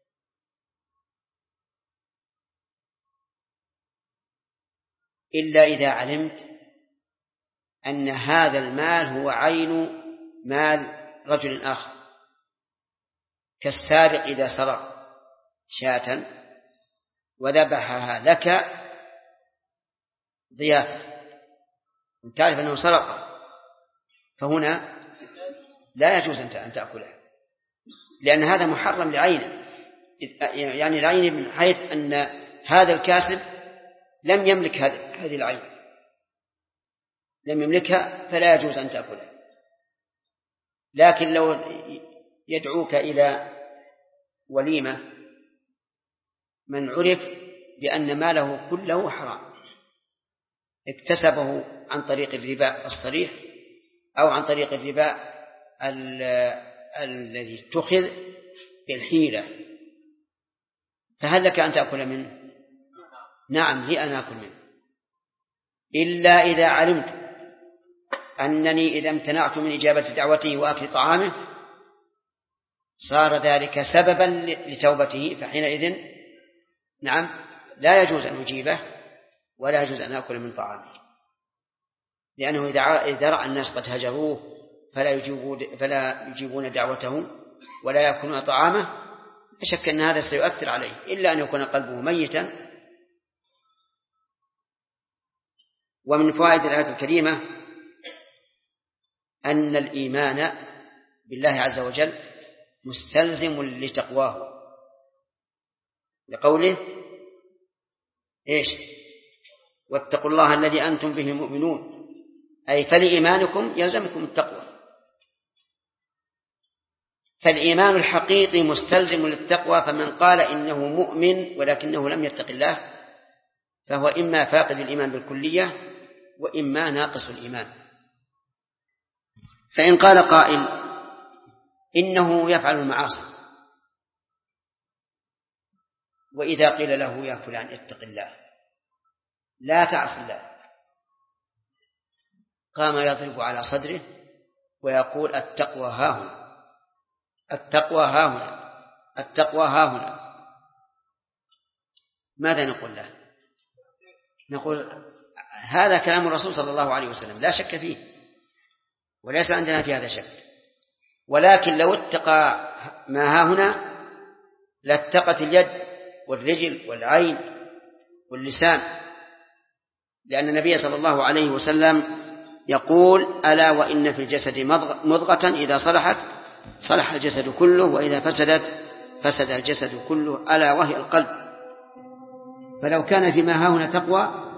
إلا إذا علمت أن هذا المال هو عين مال رجل آخر، كالسارق إذا سرق شاة وذبحها لك ضيافة وتعرف أنه سرق، فهنا لا يجوز أن تأكلها، لأن هذا محرم لعينه، يعني العين من حيث أن هذا الكاسب لم يملك هذه العين، لم يملكها، فلا يجوز أن تأكلها. لكن لو يدعوك إلى وليمة من عرف بأن ماله كله حرام، اكتسبه عن طريق الربا الصريح أو عن طريق الربا الذي اتخذ بالحيلة، فهل لك أن تأكل منه؟ نعم لي أن أكل منه، إلا إذا علمت أنني إذا امتنعت من إجابة دعوته وأكل طعامه صار ذلك سببا لتوبته، فحينئذ نعم لا يجوز أن أجيبه ولا يجوز أن أكل من طعامه، لأنه إذا رأى الناس قد هجروه فلا يجيبون دعوته ولا يأكلون طعامه شك أن هذا سيؤثر عليه إلا أن يكون قلبه ميتا. ومن فوائد الآية الكريمة أن الإيمان بالله عز وجل مستلزم لتقواه، لقوله إيش؟ واتقوا الله الذي أنتم به مؤمنون، أي فلإيمانكم يلزمكم التقوى. فالإيمان الحقيقي مستلزم للتقوى، فمن قال إنه مؤمن ولكنه لم يتق الله فهو إما فاقد الإيمان بالكلية وإما ناقص الإيمان. فإن قال قائل إنه يفعل المعاصي، وإذا قيل له يا فلان اتق الله لا تعص الله، قام يضرب على صدره ويقول التقوى ها هنا، التقوى ها هنا، التقوى ها هنا، ماذا نقول له؟ نقول هذا كلام الرسول صلى الله عليه وسلم لا شك فيه وليس عندنا في هذا شك، ولكن لو اتقى ما ها هنا لاتقت اليد والرجل والعين واللسان، لأن النبي صلى الله عليه وسلم يقول ألا وإن في الجسد مضغة إذا صلحت صلح الجسد كله وإذا فسدت فسد الجسد كله ألا وهي القلب. فلو كان فيما ها هنا تقوى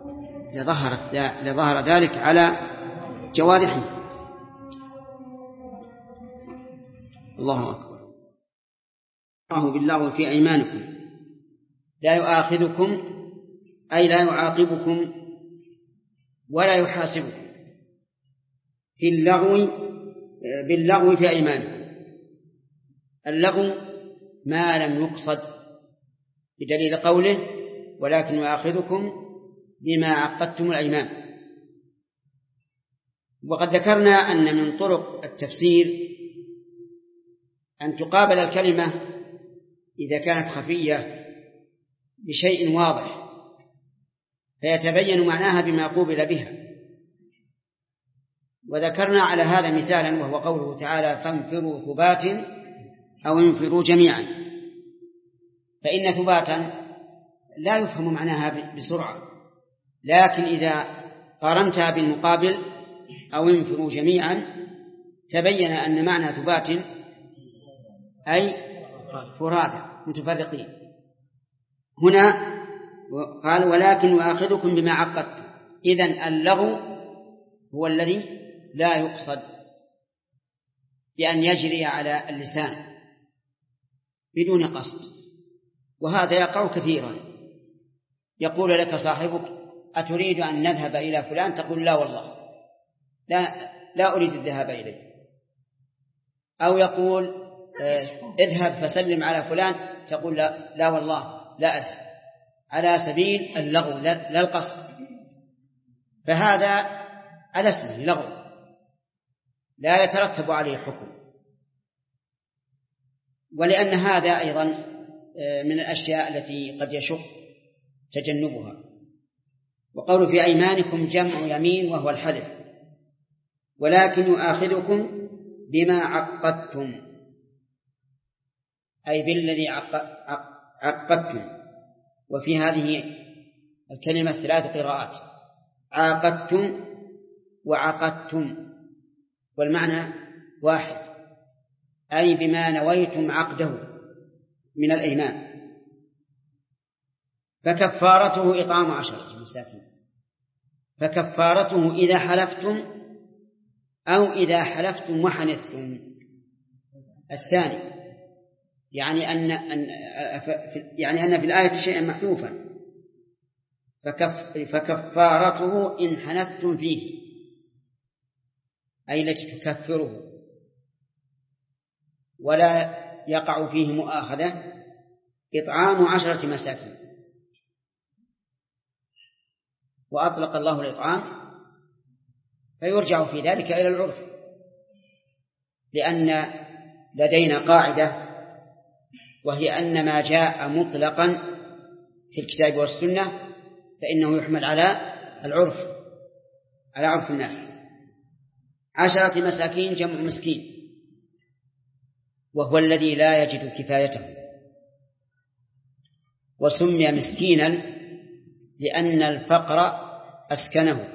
لظهر ذلك على جوارحه. الله أكبر. الله باللغو في أيمانكم لا يؤاخذكم أي لا يعاقبكم ولا يحاسبكم في اللغو باللغو في أيمانكم. اللغو ما لم يقصد بدليل قوله ولكن يؤاخذكم بما عقدتم الأيمان. وقد ذكرنا أن من طرق التفسير أن تقابل الكلمة إذا كانت خفية بشيء واضح فيتبين معناها بما قوبل بها. وذكرنا على هذا مثالا وهو قوله تعالى فانفروا ثبات أو انفروا جميعا، فإن ثباتا لا يفهم معناها بسرعة، لكن إذا قارنتها بالمقابل أو انفروا جميعا تبين أن معنى ثبات أي فرادى متفرقين. هنا قال ولكن يؤاخذكم بما عقدتم، إذن اللغو هو الذي لا يقصد بأن يجري على اللسان بدون قصد، وهذا يقع كثيرا. يقول لك صاحبك أتريد أن نذهب إلى فلان؟ تقول لا والله لا أريد الذهاب إليه. أو يقول اذهب فسلم على فلان، تقول لا والله لا أذهب، على سبيل اللغو لا القصد، فهذا على اسمه لغو لا يترتب عليه حكم. ولأن هذا أيضا من الأشياء التي قد يشق تجنبها. وقول في أيمانكم جمع يمين وهو الحلف، ولكن يؤاخذكم بما عقدتم أي بالذي عقدتم. وفي هذه الكلمة 3 قراءات: عاقدتم وعقدتم، والمعنى واحد، أي بما نويتم عقده من الأيمان. فكفارته إطعام 10 مساكين. فكفارته إذا حلفتم أو إذا حلفتم وحنثتم. الثاني يعني أن في الآية شيئا محذوفا، فكفارته إن حنثتم فيه أي التي تكفره ولا يقع فيه مؤاخذة إطعام 10 مساكين. وأطلق الله الإطعام فيرجع في ذلك إلى العرف، لأن لدينا قاعدة وهي أن ما جاء مطلقا في الكتاب والسنة فإنه يحمل على العرف، على عرف الناس. 10 مساكين جمع مسكين، وهو الذي لا يجد كفايته وسمي مسكينا لأن الفقر أسكنه،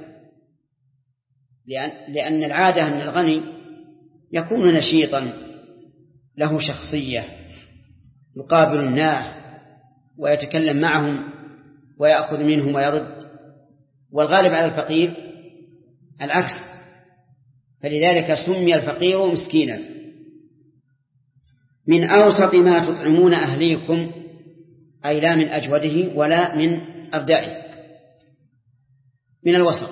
لأن العادة أن الغني يكون نشيطا له شخصية يقابل الناس ويتكلم معهم ويأخذ منهم ويرد، والغالب على الفقير العكس، فلذلك سمي الفقير مسكينا. من أوسط ما تطعمون أهليكم، أي لا من أجوده ولا من أردائه، من الوسط.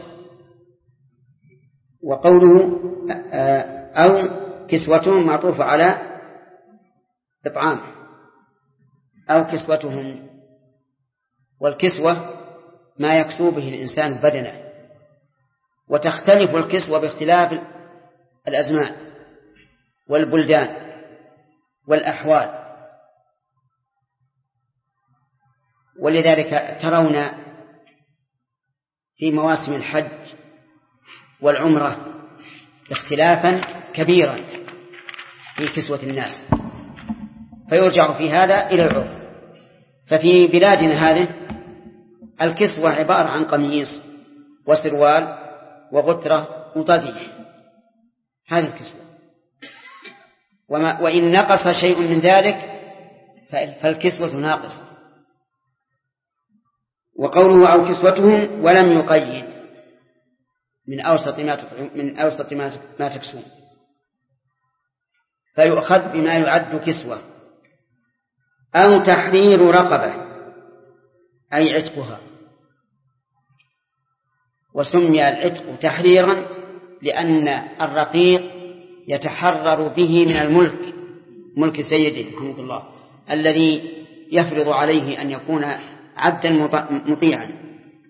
وقوله أو كسوتهم معطوف على إطعام أو كسوتهم، والكسوة ما يكسو به الإنسان بدنه، وتختلف الكسوة باختلاف الأزمان والبلدان والأحوال. ولذلك ترون في مواسم الحج والعمرة اختلافا كبيرا في كسوة الناس، فيرجع في هذا إلى العرف. ففي بلادنا هذه الكسوة عبارة عن قميص وسروال وغترة وطبي، هذه الكسوة. وإن نقص شيء من ذلك فالكسوة ناقصة. وقوله أو كسوتهم ولم يقيد من أوسط ما تكسون، فيؤخذ بما يعد كسوة. أو تحرير رقبة أي عتقها، وسمي العتق تحريرا لأن الرقيق يتحرر به من الملك، ملك سيده رحمه الله، الذي يفرض عليه أن يكون عبدا مطيعا.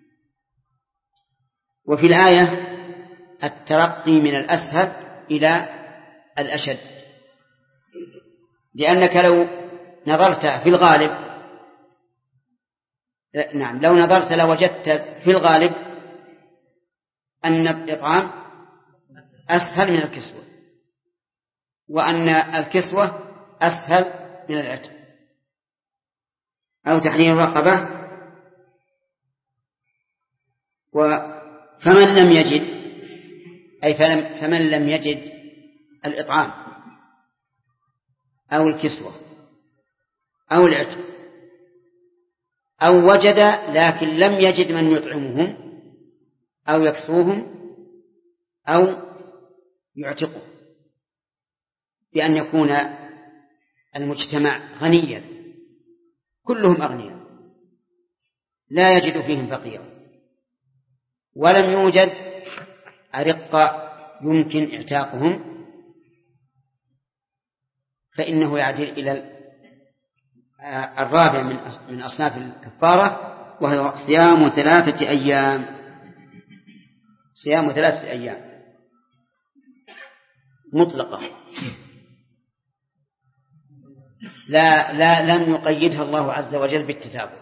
وفي الآية الترقي من الأسهل إلى الأشد، لأنك لو نظرت في الغالب لو نظرت لوجدت في الغالب أن الإطعام أسهل من الكسوة، وأن الكسوة أسهل من العتق. أو تحرير رقبة. فمن لم يجد أي فمن لم يجد الإطعام أو الكسوة أو العتق، أو وجد لكن لم يجد من يطعمهم أو يكسوهم أو يعتقه، بأن يكون المجتمع غنيا كلهم أغنياء لا يجد فيهم فقيرا، ولم يوجد أرقة يمكن اعتاقهم، فإنه يعدل إلى الرابع من أصناف الكفارة، وهو صيام 3 أيام. صيام 3 أيام مطلقة، لم يقيدها الله عز وجل بالتتابع.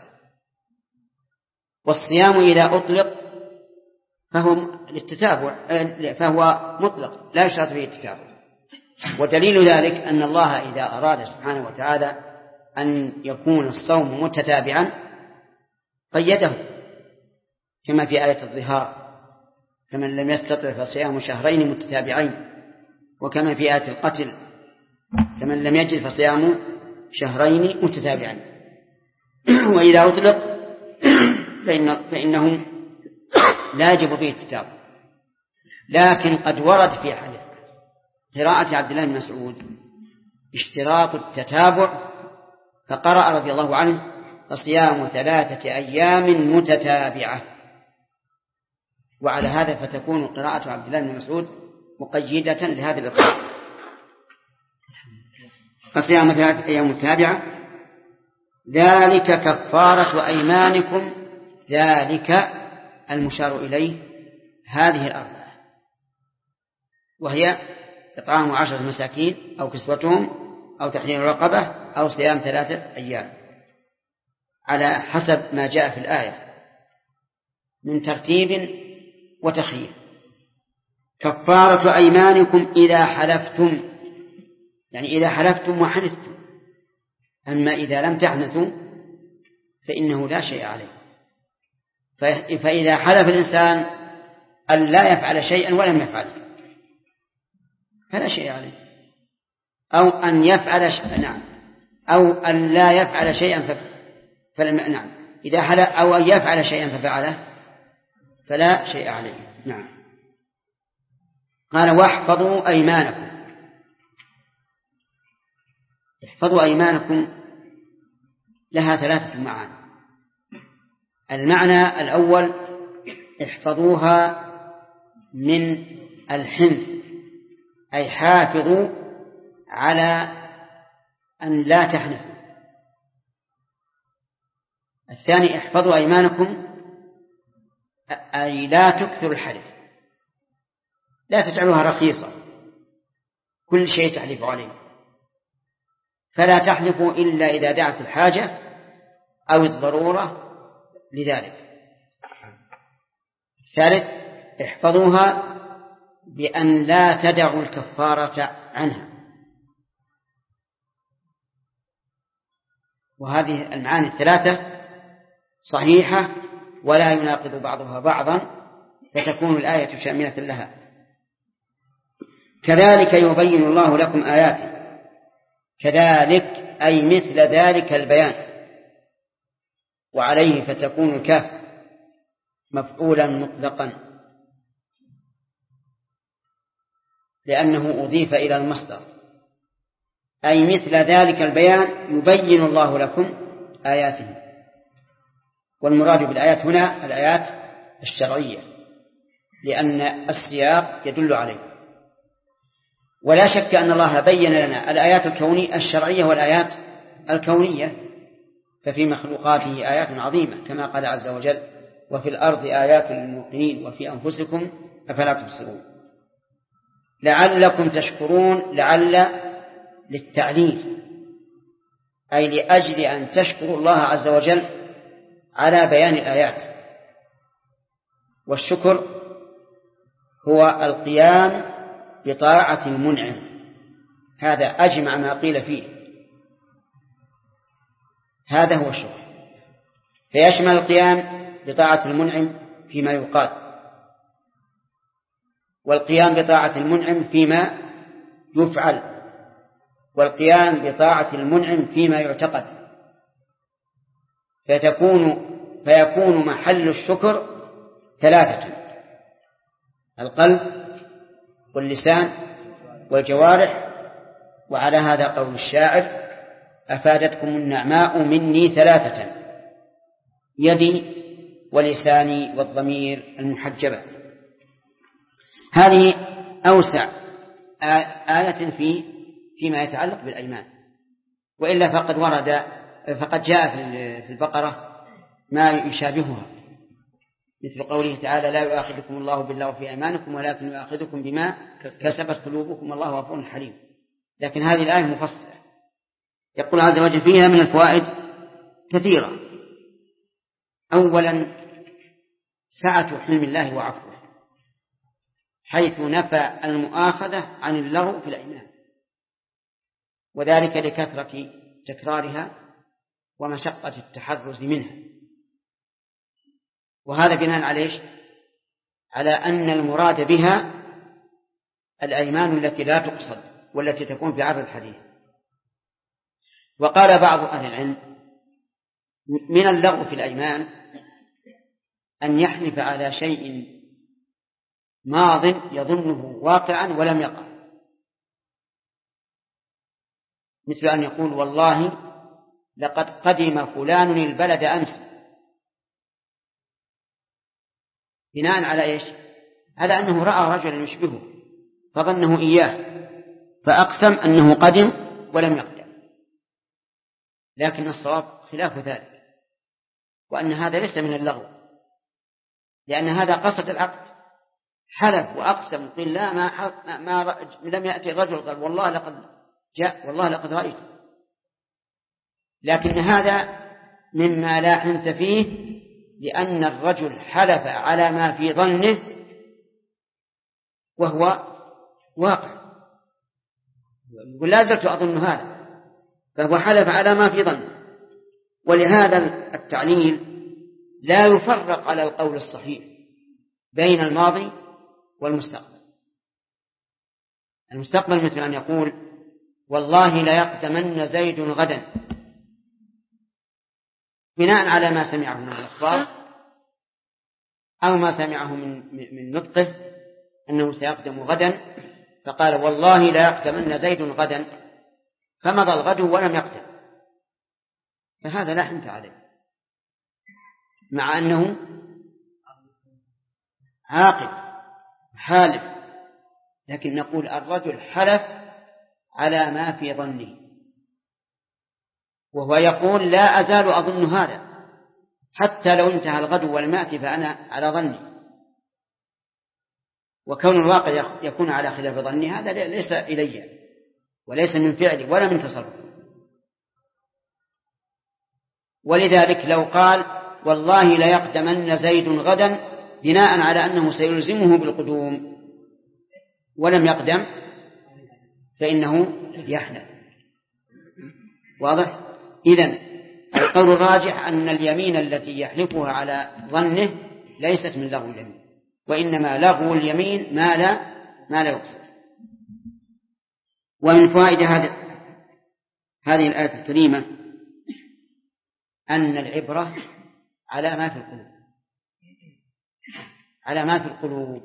والصيام إذا أطلق فهو للتتابع، فهو مطلق لا يشترط فيه التتابع. ودليل ذلك أن الله إذا أراد سبحانه وتعالى أن يكون الصوم متتابعا قيده، كما في آية الظهار فمن لم يستطع فصيام 2 شهرين متتابعين، وكما في آية القتل فمن لم يجد فصيام 2 شهرين متتابعين. وإذا أطلق فإنه لا يجب فيه التتابع. لكن قد ورد في حديث قراءة عبد الله بن مسعود اشتراط التتابع، فقرأ رضي الله عنه فصيام 3 أيام متتابعة، وعلى هذا فتكون قراءة عبد الله بن مسعود مقيدة لهذا الإطلاق. فصيام 3 أيام متتابعة ذلك كفارة أيمانكم، ذلك المشار إليه هذه الأربعة، وهي إطعام 10 مساكين أو كسوتهم أو تحرير رقبة أو صيام 3 أيام، على حسب ما جاء في الآية من ترتيب وتخيير. كفارة أيمانكم إذا حلفتم، يعني إذا حلفتم وحنثتم. أما إذا لم تحنثوا فإنه لا شيء عليه. فإذا حلف الإنسان أن لا يفعل شيئا ولم يفعل فلا شيء عليه، أو أن يفعل نعم، أو أن لا يفعل شيئا نعم، إذا حلف أو أن يفعل شيئا ففعله فلا شيء عليه. نعم. قال واحفظوا أيمانكم. احفظوا أيمانكم لها 3 معاني. المعنى الأول احفظوها من الحنث، أي حافظوا على أن لا تحنثوا. الثاني احفظوا أيمانكم أي لا تكثروا الحلف، لا تجعلوها رخيصة كل شيء تحلف عليه، فلا تحلفوا إلا إذا دعت الحاجة أو الضرورة لذلك. الثالث احفظوها بأن لا تدعوا الكفارة عنها. وهذه المعاني 3 صحيحة ولا يناقض بعضها بعضا، فتكون الآية شاملة لها. كذلك يبين الله لكم آياته. كذلك أي مثل ذلك البيان، وعليه فتكون الكاف مفعولا مطلقا لأنه أضيف إلى المصدر، أي مثل ذلك البيان يبين الله لكم آياته. والمراد بالآيات هنا الآيات الشرعية، لأن السياق يدل عليه. ولا شك أن الله بين لنا الآيات الشرعية والآيات الكونية، ففي مخلوقاته آيات عظيمة كما قال عز وجل وفي الأرض آيات للموقنين وفي أنفسكم أفلا تبصرون. لعلكم تشكرون، لعل للتعليل، أي لأجل أن تشكروا الله عز وجل على بيان الآيات. والشكر هو القيام بطاعة المنعم، هذا أجمع ما قيل فيه، هذا هو الشكر. فيشمل القيام بطاعة المنعم فيما يقال، والقيام بطاعة المنعم فيما يفعل، والقيام بطاعة المنعم فيما يعتقد. فيكون محل الشكر 3: القلب واللسان والجوارح. وعلى هذا قول الشاعر أفادتكم النعماء مني 3: يدي ولساني والضمير المحجبة. هذه أوسع آية فيما يتعلق بالأيمان، وإلا فقد جاء في البقرة ما يشابهها، مثل قوله تعالى لا يؤاخذكم الله باللغو في أيمانكم ولكن يؤاخذكم بما كسبت قلوبكم والله غفور حليم. لكن هذه الآية مفصلة، يقول عز وجل فيها من الفوائد كثيرة. أولا سعة حلم الله وعفوه، حيث نفى المؤاخذة عن اللغو في الأيمان، وذلك لكثرة تكرارها ومشقة التحرز منها. وهذا بناء على أن المراد بها الأيمان التي لا تقصد والتي تكون في عرض الحديث. وقال بعض أهل العلم من اللغو في الأيمان أن يحلف على شيء ماض يظنه واقعا ولم يقع، مثل أن يقول والله لقد قدم فلان البلد أمس، بناء على على أنه رأى رجلا يشبهه فظنه إياه فأقسم أنه قدم ولم يقدم. لكن الصواب خلاف ذلك، وأن هذا ليس من اللغو، لأن هذا قصد العقد، حلف وأقسم قل لا ما لم يأتي الرجل قال والله لقد جاء والله لقد رأيت. لكن هذا مما لا حنث فيه، لأن الرجل حلف على ما في ظنه وهو واقع، يقول لا زلت أظن هذا، فهو حلف على ما في ظنه. ولهذا التعليل لا يفرق على القول الصحيح بين الماضي والمستقبل. المستقبل مثل أن يقول والله لا يقدمن زيد غدا بناء على ما سمعه من الأخبار أو ما سمعه من نطقه أنه سيقدم غدا، فقال والله لا يقدمن زيد غدا، فمضى الغد ولم يقدم، فهذا لا حنث عليه مع أنه عاقل حالف. لكن نقول الرجل حلف على ما في ظنه، وهو يقول لا أزال أظن هذا حتى لو انتهى الغد ولم يأتي فأنا على ظني. وكون الواقع يكون على خلاف ظني هذا ليس إلي وليس من فعلي ولا من تصرفي. ولذلك لو قال والله لا يقدمن زيد غدا بناء على أنه سيلزمه بالقدوم ولم يقدم فإنه يحنث. واضح؟ إذن القول الراجح أن اليمين التي يحلفها على ظنه ليست من لغو اليمين، وإنما لغو اليمين ما لا يقصد. ومن فوائد هذه الآية الكريمة أن العبرة على ما في القلوب، على ما في القلوب.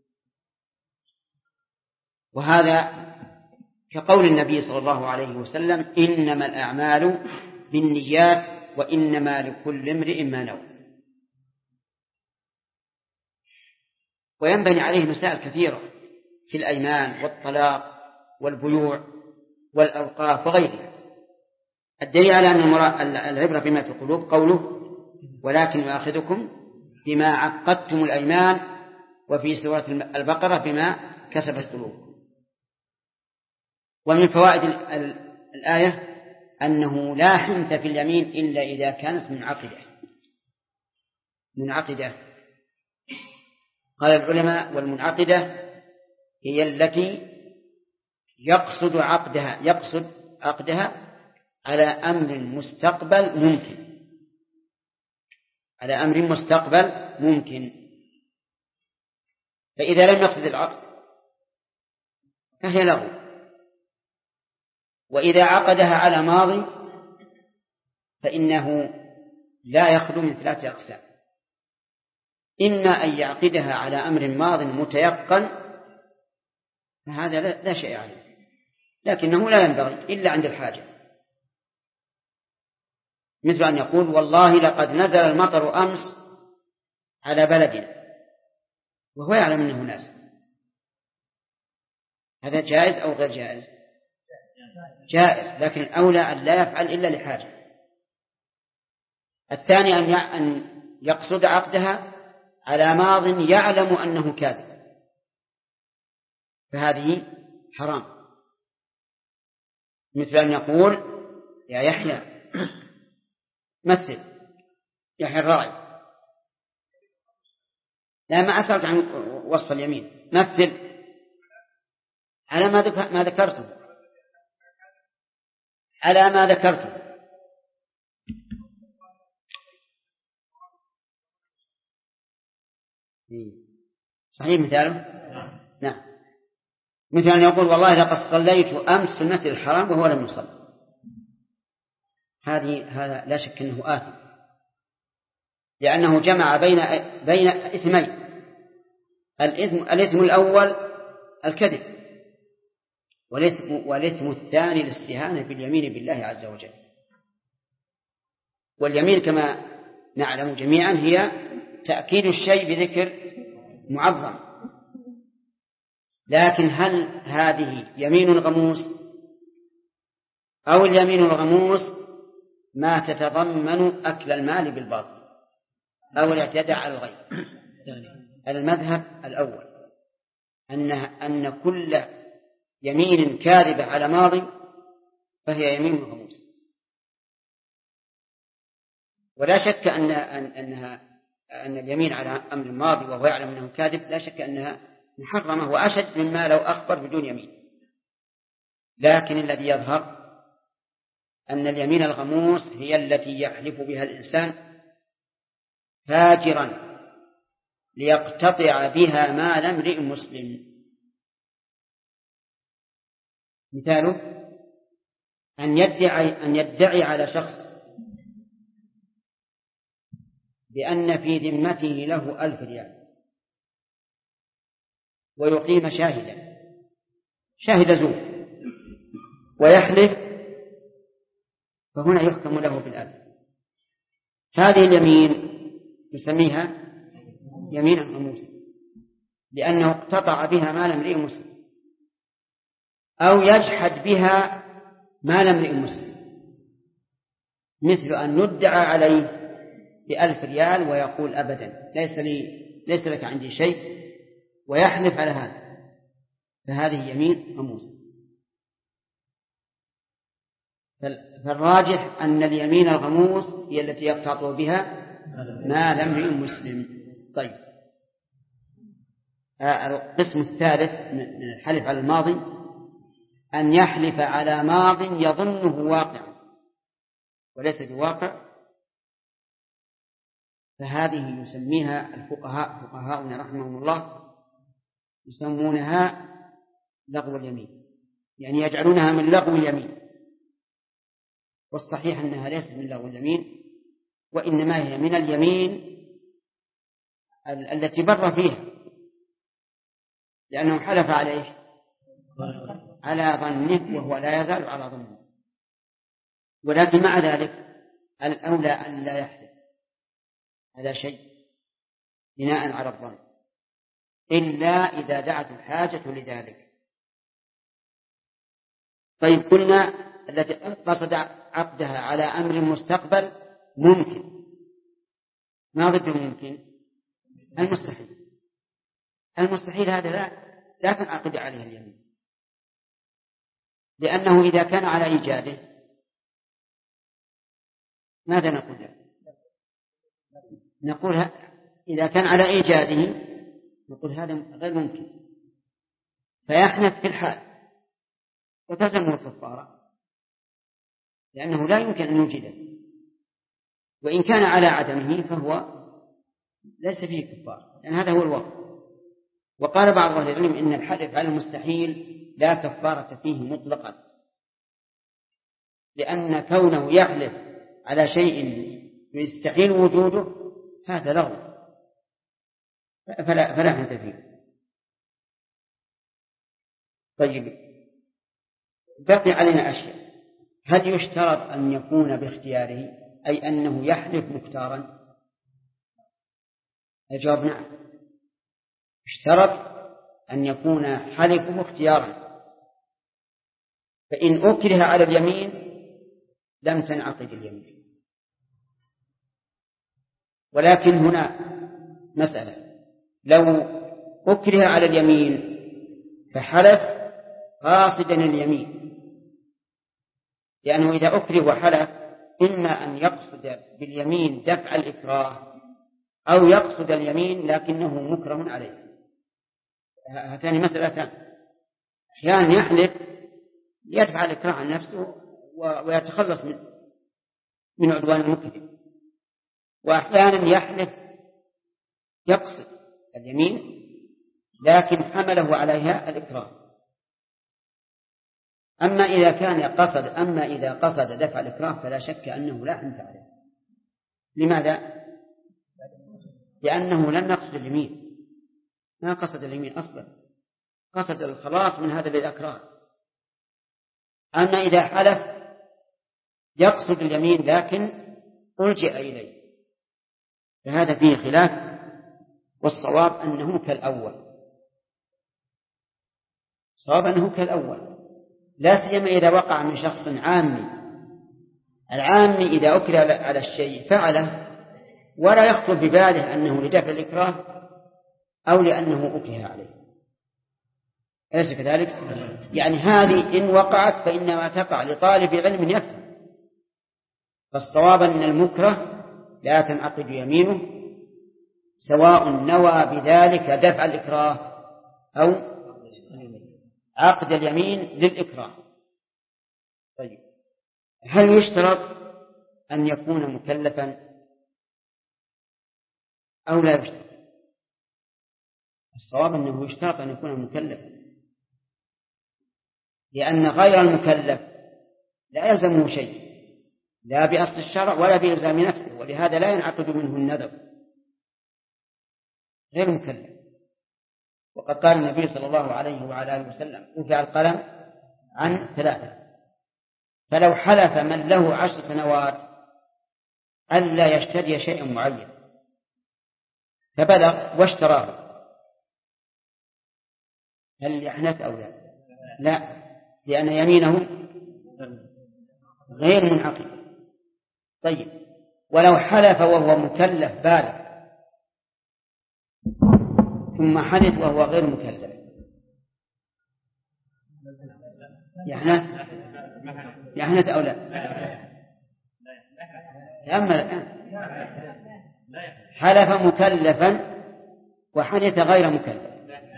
وهذا كقول النبي صلى الله عليه وسلم إنما الأعمال بالنيات وإنما لكل امرئ ما نوى. وينبني عليه مسائل كثيرة في الأيمان والطلاق والبيوع والأوقاف وغيرها. الدليل على أن العبرة بما في القلوب قوله ولكن يؤاخذكم بما عقدتم الأيمان، وفي سورة البقرة بما كسبت قلوبكم. ومن فوائد الآية أنه لا حنث في اليمين إلا إذا كانت منعقدة. قال العلماء والمنعقدة هي التي يقصد عقدها على أمر مستقبل ممكن، فإذا لم يقصد العقد فهي لغو. وإذا عقدها على ماضي فإنه لا يخلو من 3 أقسام: إما أن يعقدها على أمر ماض متيقن، فهذا لا شيء عليه، لكنه لا ينبغي إلا عند الحاجة، مثل أن يقول والله لقد نزل المطر أمس على بلدنا، وهو يعلم أنه نازل. هذا جائز أو غير جائز؟ جائز، لكن الأولى أن لا يفعل إلا لحاجة. الثاني أن يقصد عقدها على ماض يعلم أنه كاذب، فهذه حرام، مثل أن يقول يا يحيى مثل، يحيى الراعي، لا ما أسألت عن وصف اليمين، مثل على ما ذكرته، على ما ذكرته. صحيح مثاله؟ نعم. مثل أن يقول والله لقد صليت أمس في المسجد الحرام وهو لم يصلي، هذا لا شك أنه آثم، لأنه جمع بين إثمين: الإثم الأول الكذب، والإثم الثاني الاستهانة باليمين بالله عز وجل. واليمين كما نعلم جميعا هي تأكيد الشيء بذكر معظم، لكن هل هذه يمين غموس أو اليمين الغموس ما تتضمن أكل المال بالباطل أو الاعتداء على الغير؟ المذهب الأول أن كل يمين كاذبة على ماضي فهي يمين غموس، ولا شك أن اليمين على أمر ماضي وهو يعلم أنه كاذب لا شك أنها محرمة وأشد مما لو أخبر بدون يمين. لكن الذي يظهر أن اليمين الغموس هي التي يحلف بها الإنسان فاجرا ليقتطع بها مال امرئ مسلم. مثاله أن يدعي على شخص بأن في ذمته له 1000 ريال ويقيم شاهد زور ويحلف، فهنا يحكم له ب1000. هذه اليمين يسميها يمين غموس لأنه اقتطع بها مال امرئ مسلم، أو يجحد بها مال امرئ مسلم، مثل أن يدعى عليه ب1000 ريال ويقول أبدا ليس لك عندي شيء ويحلف على هذا، فهذه يمين غموس. فالراجح أن اليمين الغموس هي التي يقتطع بها مال امرئ مسلم. طيب، القسم الثالث من الحلف على الماضي أن يحلف على ماض يظنه واقع وليس بواقع، فهذه يسميها الفقهاء فقهاؤنا رحمهم الله يسمونها لغو اليمين، يعني يجعلونها من لغو اليمين، والصحيح أنها ليست من لغو اليمين، وإنما هي من اليمين التي بر فيها، لأنه حلف على إيش؟ على ظنه وهو لا يزال على ظنه. ولكن مع ذلك الأولى أن لا يحلف على شيء بناء على الظن إلا إذا دعت الحاجة لذلك. طيب، قلنا التي قصد عقدها على أمر مستقبل ممكن، ما ضد ممكن؟ المستحيل هذا لا تنعقد عليه اليمين، لأنه إذا كان على إيجاده ماذا نقول له؟ نقول إذا كان على إيجاده نقول هذا غير ممكن، فيحنث في الحال وتلزمه الكفارة، لأنه لا يمكن أن يوجده، وإن كان على عدمه فهو ليس فيه كفارة، لأن هذا هو الوقت. وقال بعض أهل العلم إن الحلف على المستحيل لا كفارة فيه مطلقا، لأن كونه يحلف على شيء يستحيل وجوده هذا لغو، فلا حنث فيه. طيب، بقي علينا أشياء. هل يشترط أن يكون باختياره، أي أنه يحلف مختارا؟ الجواب نعم، اشترط أن يكون حلفه اختيارا، فإن أكره على اليمين لم تنعقد اليمين. ولكن هنا مسألة، لو أكره على اليمين فحلف قاصدا اليمين، لأنه إذا أكره وحلف إما أن يقصد باليمين دفع الإكراه أو يقصد اليمين لكنه مكره عليه. هاتان مسألتان، أحيانا يحلف ليدفع الإكراه عن نفسه ويتخلص من عدوان المكره، وأحيانا يحلف يقصد اليمين لكن حمله عليها الإكراه. أما إذا قصد دفع الإكراه فلا شك أنه لا حنث عليه. لماذا؟ لأنه لم يقصد اليمين، ما قصد اليمين أصلا، قصد الخلاص من هذا الإكراه. أما إذا حلف يقصد اليمين لكن ألجأ إليه فهذا فيه خلاف، والصواب أنه كالأول، لا سيما إذا وقع من شخص عامي. العامي إذا أكره على الشيء فعله ولا يخطر بباله أنه لدفع الإكراه أو لأنه أكره عليه، أليس كذلك؟ يعني هذه إن وقعت فإنما تقع لطالب علم يفهم. فالصواب أن المكره لا تنعقد يمينه سواء نوى بذلك دفع الإكراه أو عقد اليمين للإكراه. طيب، هل يشترط أن يكون مكلفا أو لا يشترط؟ الصواب أنه يشترط أن يكون مكلفا، لأن غير المكلف لا يلزمه شيء لا بأصل الشرع ولا بإلزام نفسه، ولهذا لا ينعقد منه النذر، غير مكلف. وقد قال النبي صلى الله عليه وعلى آله وسلم: رفع القلم عن 3، فلو حلف من له 10 سنوات ألا يشتري شيئا معين فبلغ واشتراه، هل يحنث أو لا؟ لا، لأن يمينه غير منعقد. طيب، ولو حلف وهو مكلف بالغ ثم حنث وهو غير مكلف يحنث أو لا؟ تأمل الآن، حلف مكلفا وحنث غير مكلف،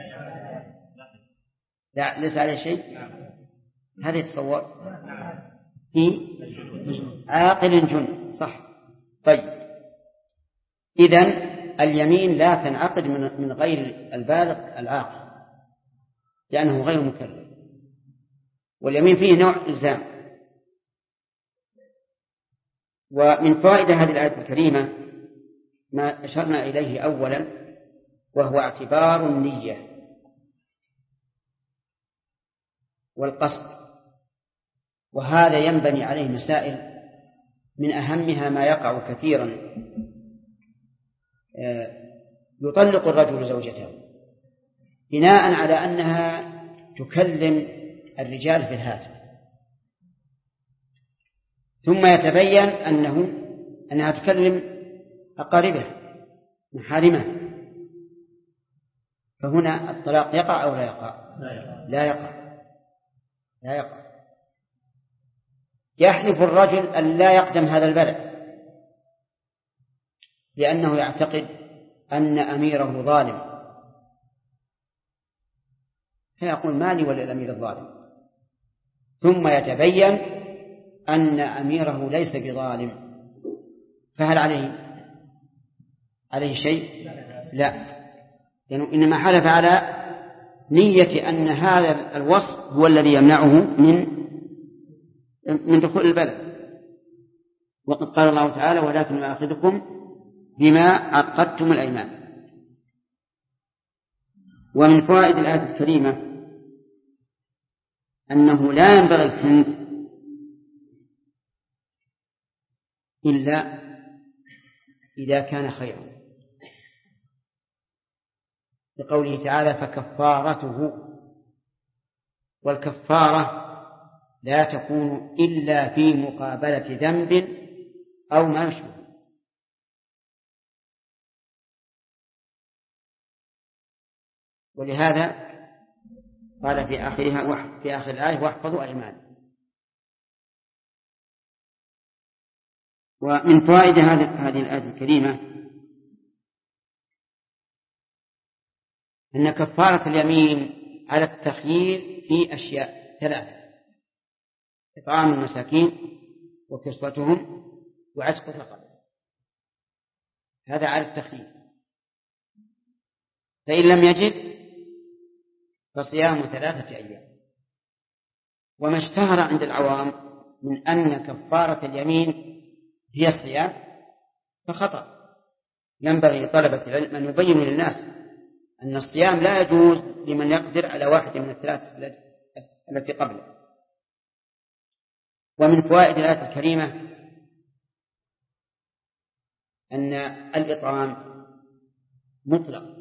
لا ليس عليه شيء، هذا يتصور في عاقل جن، صح؟ طيب، إذن اليمين لا تنعقد من غير البالغ العاقل لأنه غير مكلف، واليمين فيه نوع إلزام. ومن فائدة هذه الآية الكريمة ما أشرنا إليه أولا، وهو اعتبار النية والقصد، وهذا ينبني عليه مسائل، من أهمها ما يقع كثيرا: يطلق الرجل زوجته بناء على أنها تكلم الرجال في الهاتف، ثم يتبين أنها تكلم أقاربه محارمه، فهنا الطلاق يقع أو لا يقع؟ لا يقع. يحلف الرجل أن لا يقدم هذا البلد لأنه يعتقد أن أميره ظالم، فيقول: مالي وللأمير الظالم، ثم يتبين أن أميره ليس بظالم، فهل عليه شيء؟ لا، لأنه إنما حلف على نية أن هذا الوصف هو الذي يمنعه من دخول البلد. وقد قال الله تعالى: ولكن يؤاخذكم بما عقدتم الأيمان. ومن فوائد الآية الكريمة أنه لا ينبغي الحنث إلا إذا كان خيرا، لقوله تعالى: فكفارته، والكفارة لا تكون إلا في مقابلة ذنب أو ما يشبه. ولهذا قال في آخر الآية: واحفظوا أيمانكم. ومن فوائد هذه الآية الكريمة أن كفارة اليمين على التخيير في أشياء 3: إطعام المساكين وكسوتهم وعتق الرقبة، هذا على التخيير. فإن لم يجد فصيام 3 أيام. وما اشتهر عند العوام من أن كفارة اليمين هي الصيام فخطأ. ينبغي لطلبة العلم أن يبينوا للناس أن الصيام لا يجوز لمن يقدر على واحد من ال3 التي قبله. ومن فوائد الآية الكريمة أن الإطعام مطلق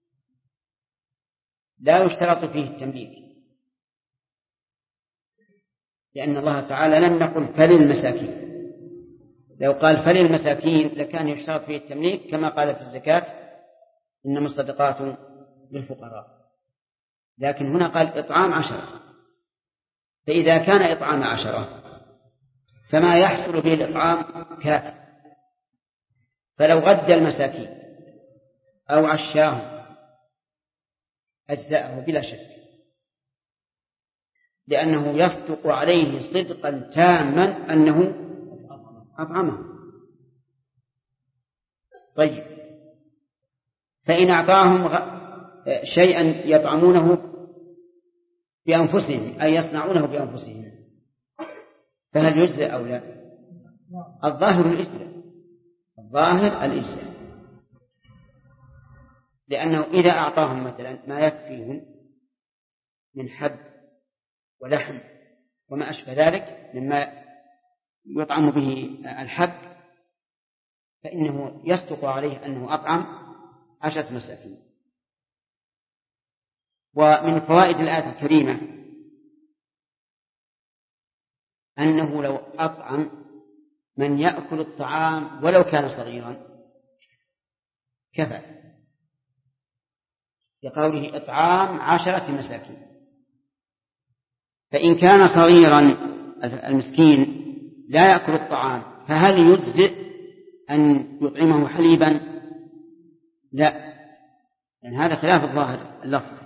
لا يشترط فيه التمليك، لأن الله تعالى لم يقل فللمساكين، لو قال فللمساكين لكان يشترط فيه التمليك، كما قال في الزكاة: إنما الصدقات للفقراء. لكن هنا قال إطعام 10، فإذا كان إطعام 10 فما يحصل به الإطعام كافٍ، فلو غدى المساكين أو عشاهم أجزاءه بلا شك. لأنه يصدق عليه صدقا تاما أنه أطعمه. طيب، فإن أعطاهم شيئا يطعمونه بأنفسهم أي يصنعونه بأنفسهم فهل يجزى أو لا؟ الظاهر الإجزاء، لأنه إذا أعطاهم مثلا ما يكفيهم من حب ولحم وما أشبه ذلك مما يطعم به الحب فإنه يصدق عليه أنه أطعم 10 مساكين. ومن فوائد الآية الكريمة أنه لو أطعم من يأكل الطعام ولو كان صغيرا كفى، لقوله إطعام 10 مساكين. فإن كان صغيرا المسكين لا يأكل الطعام فهل يجزئ أن يطعمه حليبا؟ لا، لأن هذا خلاف الظاهر اللفظ.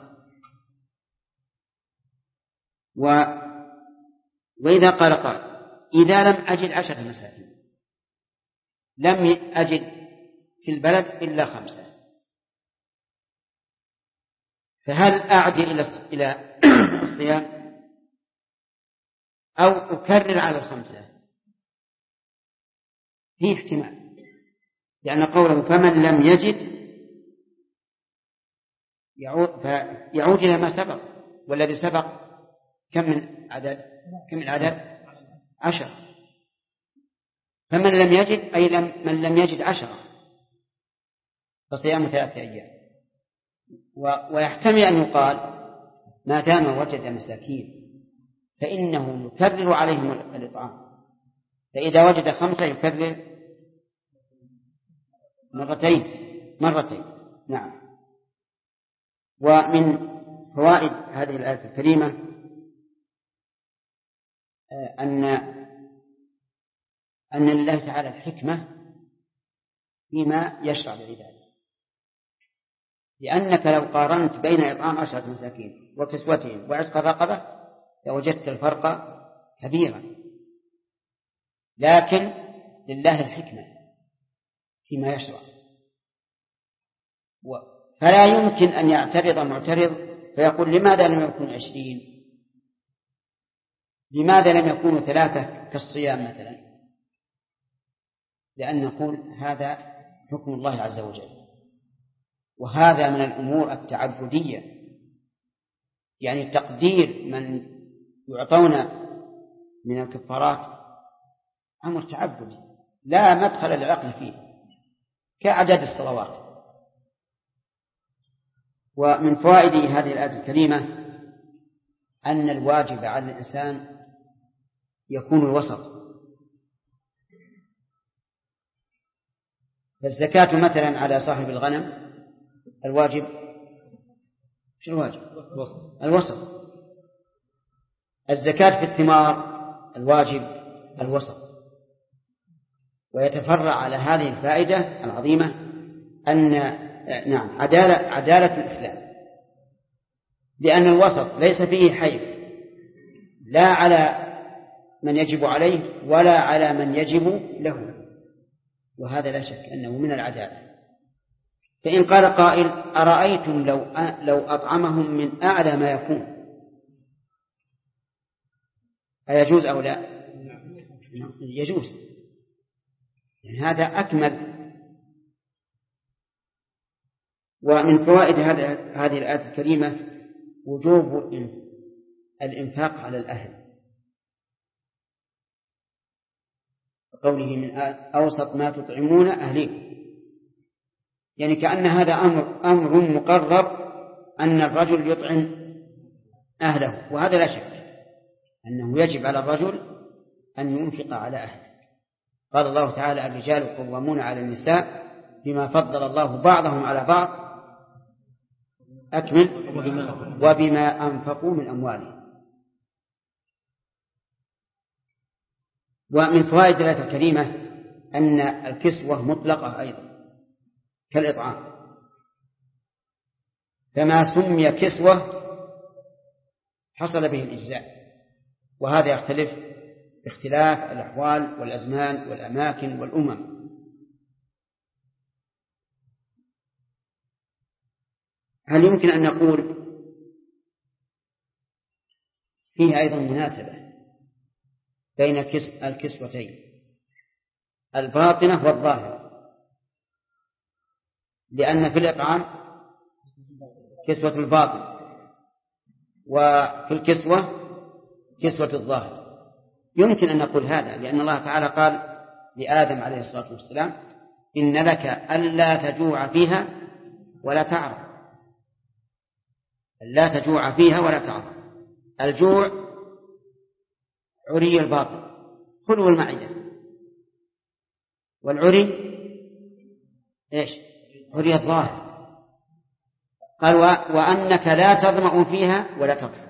وإذا قال إذا لم أجد 10 مساكين، لم أجد في البلد إلا 5، فهل أعجل إلى الصيام أو أكرر على 5؟ فيه احتمال، لأن قوله فمن لم يجد يعود إلى ما سبق، والذي سبق كم من عدد 10. فمن لم يجد أي من لم يجد 10 فصيام 3 أيام. ويحتمل أن يقال ما دام وجد مساكين فإنه يكرر عليهم الإطعام، فإذا وجد 5 يكرر مرتين. نعم. ومن فوائد هذه الآية الكريمة أن لله تعالى الحكمة فيما يشرع لعباده، لأنك لو قارنت بين إطعام 10 مساكين وكسوتهم وعتق الرقبة لوجدت الفرق كبيرا، لكن لله الحكمة فيما يشرع. فلا يمكن أن يعترض معترض فيقول لماذا لم يكن 20؟ لماذا لم يكونوا 3 كالصيام مثلا؟ لأن نقول هذا حكم الله عز وجل، وهذا من الأمور التعبدية، يعني تقدير من يعطون من الكفارات أمر تعبدي لا مدخل للعقل فيه كأعداد الصلوات. ومن فوائد هذه الآية الكريمة أن الواجب على الإنسان يكون الوسط. فالزكاة مثلا على صاحب الغنم الواجب شو الواجب؟ الوسط. الزكاة في الثمار الواجب الوسط. ويتفرع على هذه الفائدة العظيمة أن عدالة الإسلام، لأن الوسط ليس فيه حيف لا على من يجب عليه ولا على من يجب له، وهذا لا شك أنه من العدالة. فإن قال قائل أرأيتم لو أطعمهم من أعلى ما يكون أيجوز أو لا؟ يجوز، يعني هذا أكمل. ومن فوائد هذه الآية الكريمة وجوب الإنفاق على الأهل، قوله من أوسط ما تطعمون أهليكم، يعني كأن هذا أمر مقرر أن الرجل يطعم أهله، وهذا لا شك أنه يجب على الرجل أن ينفق على أهله. قال الله تعالى الرجال قوامون على النساء بما فضل الله بعضهم على بعض أكمل وبما أنفقوا من أموالهم. ومن فوائد الآية الكريمة أن الكسوة مطلقة أيضا كالإطعام، فما سمي كسوة حصل به الإجزاء، وهذا يختلف باختلاف الأحوال والأزمان والأماكن والأمم. هل يمكن أن نقول فيه أيضا مناسبة بين الكسوتين الباطنة والظاهرة؟ لأن في الإطعام كسوة الباطن، وفي الكسوة كسوة الظاهر. يمكن أن نقول هذا لأن الله تعالى قال لآدم عليه الصلاة والسلام إن لك ألا تجوع فيها ولا تعرى. لا تجوع فيها ولا تعرى. الجوع عري الباطن خلو المعدة، والعري إيش؟ عري الظاهر. قال وأنك لا تظمأ فيها ولا تضحى.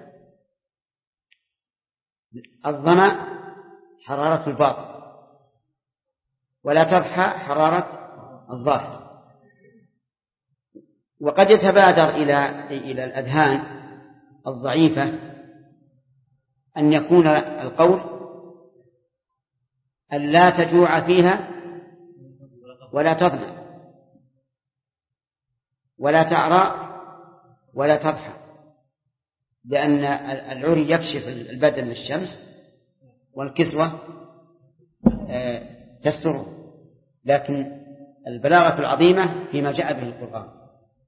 الظمأ حرارة الباطن، ولا تضحى حرارة الظاهر. وقد يتبادر إلى الأذهان الضعيفة أن يكون القول أن لا تجوع فيها ولا تظمأ ولا تعرى ولا تضحى، لأن العري يكشف البدن للشمس والكسوة تستره. لكن البلاغة العظيمة فيما جاء به القرآن.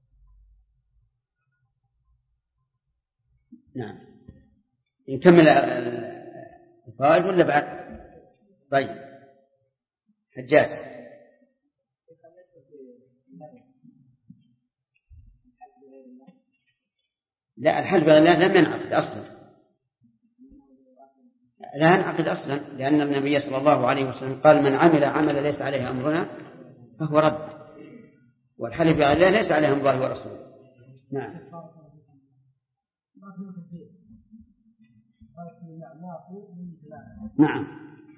نعم. نكمل الفوائد ولا بعد؟ طيب حجاج. لا، الحلف بغير الله لم ينعقد أصلا، لا ينعقد أصلا، لأن النبي صلى الله عليه وسلم قال من عمل عمل ليس عليه أمرنا فهو رد، والحلف بغير الله ليس عليه أمر الله ورسوله. نعم. نعم.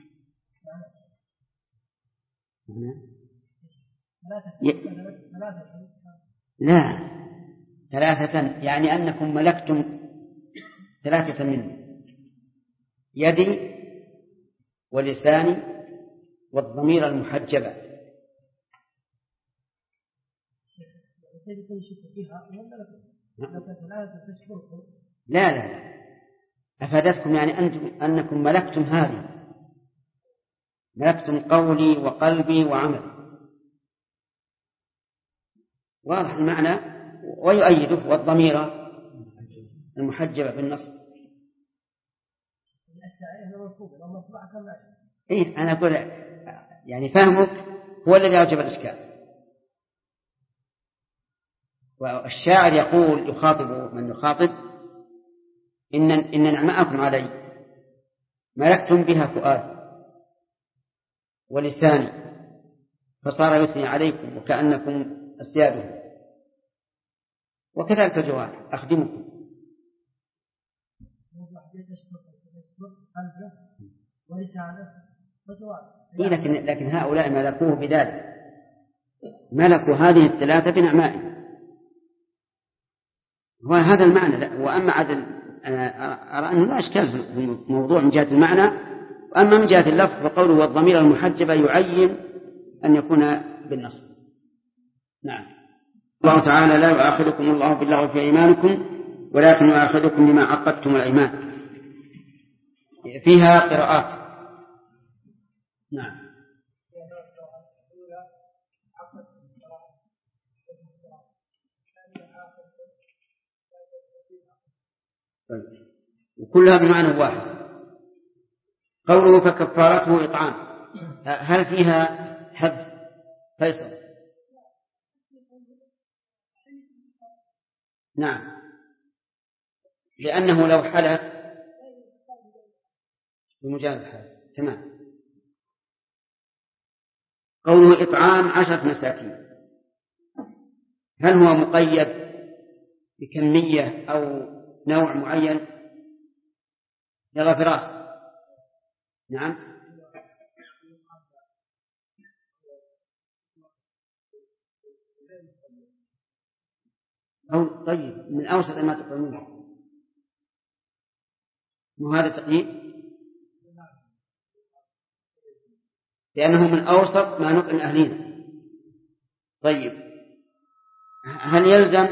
لا، ثلاثة يعني أنكم ملكتم ثلاثة منه: يدي ولساني والضمير المحجبة. لا لا، أفادتكم يعني أنكم ملكتم هذه، ملكتم قولي وقلبي وعملي. واضح المعنى. ويؤيده والضمير المحجبة بالنصب. إيه، أنا أقول يعني فهمك هو الذي أوجب الإشكال. والشاعر يقول يخاطب من يخاطب إن نعماءكم علي ملكتم بها فؤاد ولساني فصار يثني عليكم وكأنكم أسياده، وكذلك الجوارح أخدمكم. لكن هؤلاء ملكوه بذلك، ملكوا هذه الثلاثة بنعمائه، وهذا المعنى. لا. وأما عدل أنا أرى أنه لا أشكال في الموضوع من جهة المعنى، وأما من جهة اللفظ فقوله والضمير المحجبة يعين أن يكون بالنصب. نعم. الله تعالى لا يؤاخذكم الله باللغو في أيمانكم ولكن يؤاخذكم بما عقدتم الأيمان. فيها قراءات. نعم. وكلها بمعنى واحد. قوله فكفارته إطعام، هل فيها حذف فيصل؟ نعم، لأنه لو حلف بمجرد الحلف. تمام. قوله إطعام 10 مساكين، هل هو مقيد بكمية أو نوع معين؟ يلا فراس. نعم. أو طيب من أوسط ما تقولون، وهذا تقييد. لأنه من أوسط ما نطعم أهلنا. طيب هل يلزم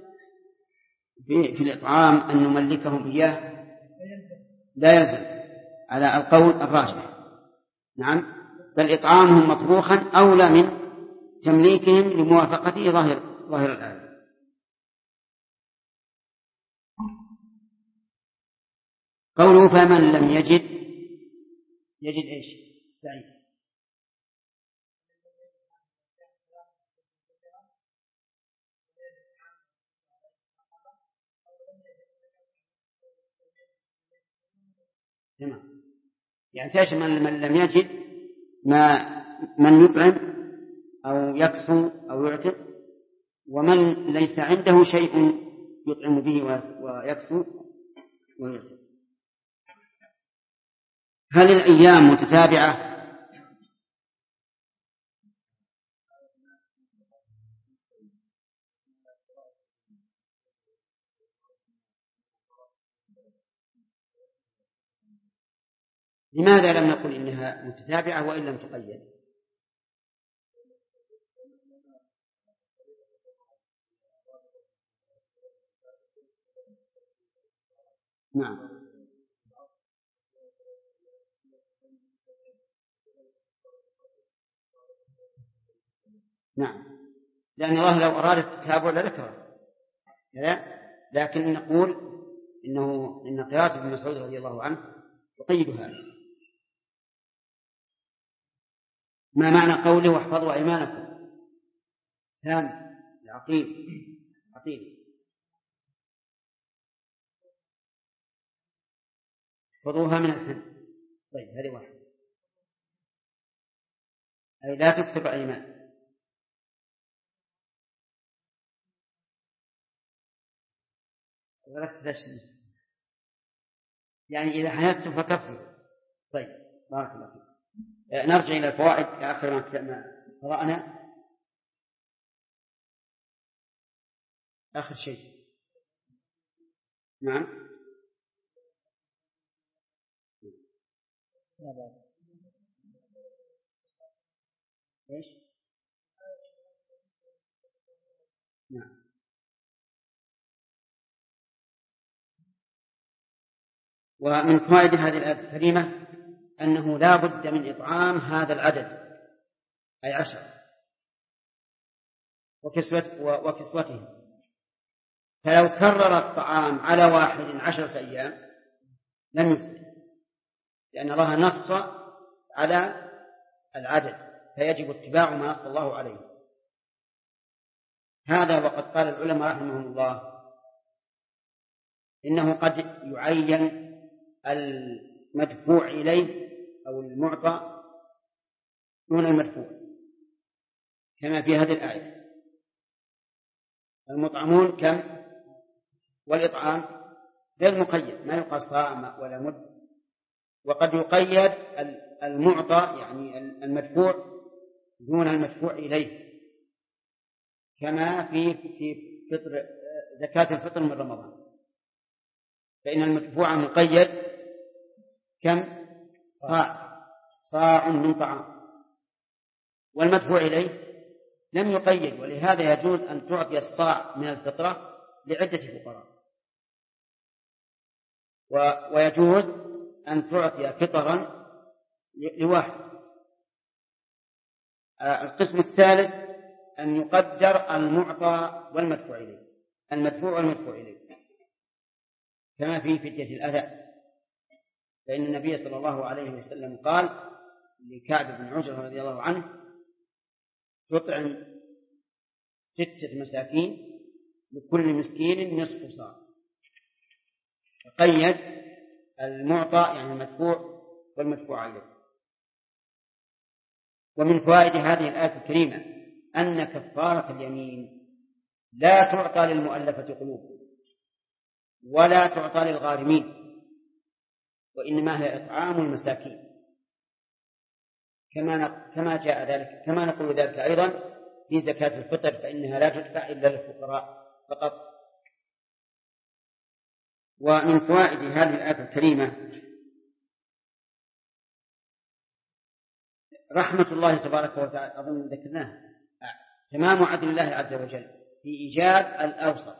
في الإطعام أن نملكهم إياه؟ لا يلزم على القول الراجح. نعم، بل إطعامهم مطبوخا أولى من تمليكهم لموافقة ظاهر الآية. قوله فمن لم يجد إيش؟ سعيد. تمام، يعني تشمل من لم يجد من يطعم أو يكسو أو يعتق، ومن ليس عنده شيء يطعم به ويكسو ويعتق. هل الأيام متتابعة؟ لماذا لم نقل إنها متتابعة وإن لم تقيد؟ نعم، نعم، لأن الله لو أراد التتابع لذكره، لكن نقول إن قراءة ابن مسعود رضي الله عنه تقيد هذا. ما معنى قوله واحفظوا أيمانكم؟ سام العقيل احفظوها من الحن. طيب هذه واحدة، أي لا تكتب أيمان. يعني إذا حياتم فكفروا. طيب بارك الله فيك. نرجع إلى الفوائد آخر ما قرأنا. آخر شيء. نعم، إيش؟ نعم، ومن فوائد هذه الآية الكريمة أنه لا بد من إطعام هذا العدد، أي 10، وكسوتهم. فلو كرر الطعام على واحد 10 أيام لم يجزي، لأن الله نص على العدد، فيجب اتباع ما نص الله عليه. هذا وقد قال العلماء رحمهم الله إنه قد يعين المدفوع إليه أو المعطى دون المدفوع، كما في هذه الآية المطعمون كم، والإطعام غير مقيد، ما يقال صاع ولا مد. وقد يقيد المعطى يعني المدفوع دون المدفوع إليه، كما في فطر زكاة الفطر من رمضان، فإن المدفوع مقيد كم، صاع من طعام، والمدفوع إليه لم يقيد. ولهذا يجوز أن تعطي الصاع من الفطرة لعدة فقراء، ويجوز أن تعطي فطرا لواحد. القسم الثالث أن يقدر المعطى والمدفوع إليه، المدفوع والمدفوع إليه، كما في فدية الأذى، فإن النبي صلى الله عليه وسلم قال لكعب بن عجرة رضي الله عنه تطعم 6 مساكين لكل مسكين نصف صاع، فقيد المعطى يعني المدفوع والمدفوع عليه. ومن فوائد هذه الآية الكريمة أن كفارة اليمين لا تعطى للمؤلفة قلوبهم ولا تعطى للغارمين، وإنما هي إطعام المساكين، كما جاء ذلك، كما نقول ذلك أيضا في زكاة الفطر، فإنها لا تدفع إلا للفقراء فقط. ومن فوائد هذه الآية الكريمة رحمة الله تبارك وتعالى أظن ذكرناه، تمام عدل الله عز وجل في إيجاب الأوسط،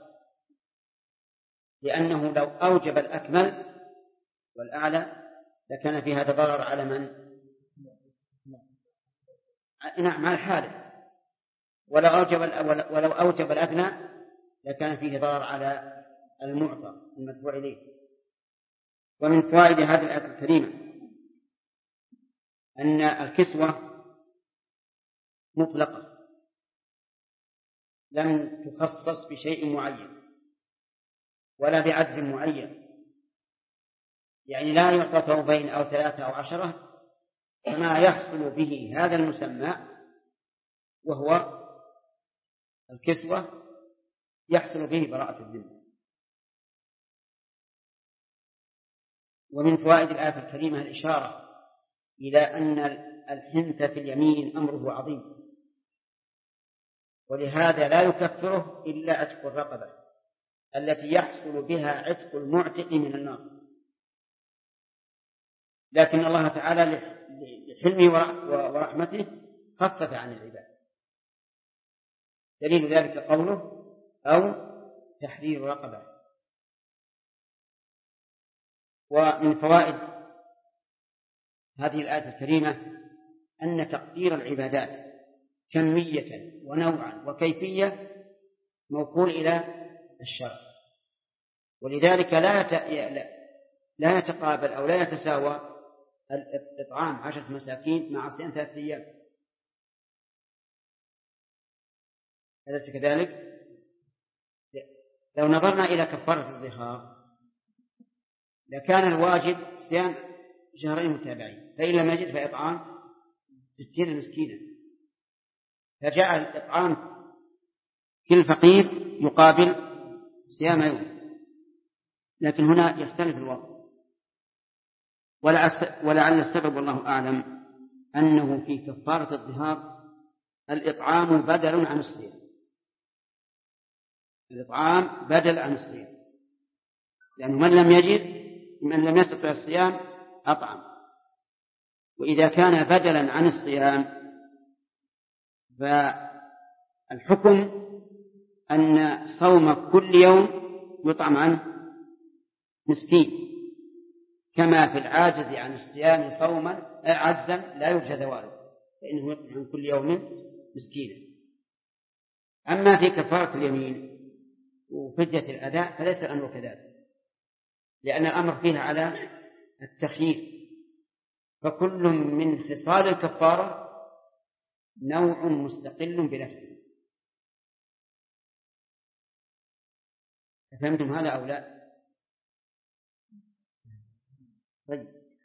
لأنه لو أوجب الأكمل والأعلى لكان في هذا ضرر على من؟ نعم على الحالة. ولو أوجب الأدنى لكان فيه ضرر على المعطى المدفوع إليه. ومن فوائد هذه الآية الكريمة أن الكسوة مطلقة لم تخصص بشيء معين ولا بعدد معين، يعني لا يعطى ثوبين أو 3 أو 10 كما يحصل به هذا المسمى وهو الكسوة يحصل به براءة الذمة. ومن فوائد الآية الكريمة الإشارة إلى أن الحنث في اليمين أمره عظيم، ولهذا لا يكفره إلا عتق الرقبة التي يحصل بها عتق المعتق من النار. لكن الله تعالى لحلمه ورحمته خفف عن العباد، دليل ذلك قوله أو تحرير رقبة. ومن فوائد هذه الآية الكريمة أن تقدير العبادات كمية ونوعا وكيفية موكول إلى الشرع، ولذلك لا يتقابل أو لا يتساوى الإطعام 10 مساكين مع صيام 3 أيام، أليس كذلك؟ لو نظرنا إلى كفارة الظهار لكان الواجب صيام 2 شهرين متابعين، فإن لم يجد فإطعام 60 مسكينا، فجاء الإطعام كل فقير يقابل صيام يوم. لكن هنا يختلف الوضع، ولعل السبب والله أعلم أنه في كفارة الظهار الإطعام بدل عن الصيام، الإطعام بدل عن الصيام، لأنه من لم يستطع الصيام أطعم. وإذا كان بدلا عن الصيام فالحكم أن صوم كل يوم يطعم عنه مسكين، كما في العاجز عن الصيام صوما عجزا لا يرجى زواله فإنه يطعم عن كل يوم مسكينا. أما في كفارة اليمين وفدية الأداء فليس الأمر كذلك، لأن الأمر فيها على التخيير، فكل من خصال الكفارة نوع مستقل بنفسه. فهمتم هذا أو لا؟ طيب،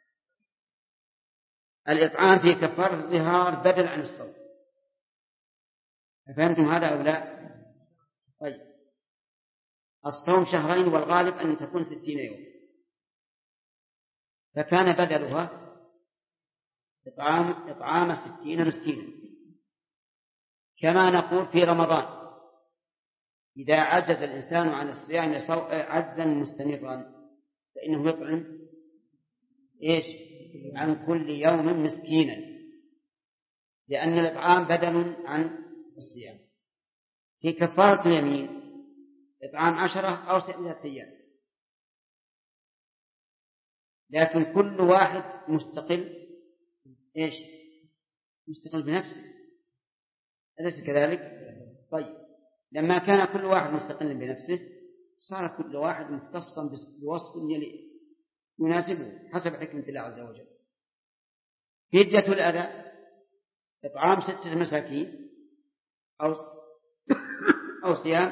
الإطعام في كفارة الظهار بدل عن الصوم، فهمتم هذا أو لا؟ طيب، الصوم 2 شهرين والغالب أن تكون 60 يوم، فكان بدلها إطعام 60 مسكينا. كما نقول في رمضان إذا عجز الإنسان عن الصيام عجزا مستمرا فإنه يطعم عن كل يوم مسكينا، لأن الإطعام بدل عن الصيام. في كفارة اليمين إطعام 10 أو 6 أيام، لكن كل واحد مستقل مستقل بنفسه، أليس كذلك؟ طيب، لما كان كل واحد مستقل بنفسه صار كل واحد مختصا بوصف يناسبه حسب حكمة الله عز وجل. فدية الأذى إطعام 6 مساكين أو صيام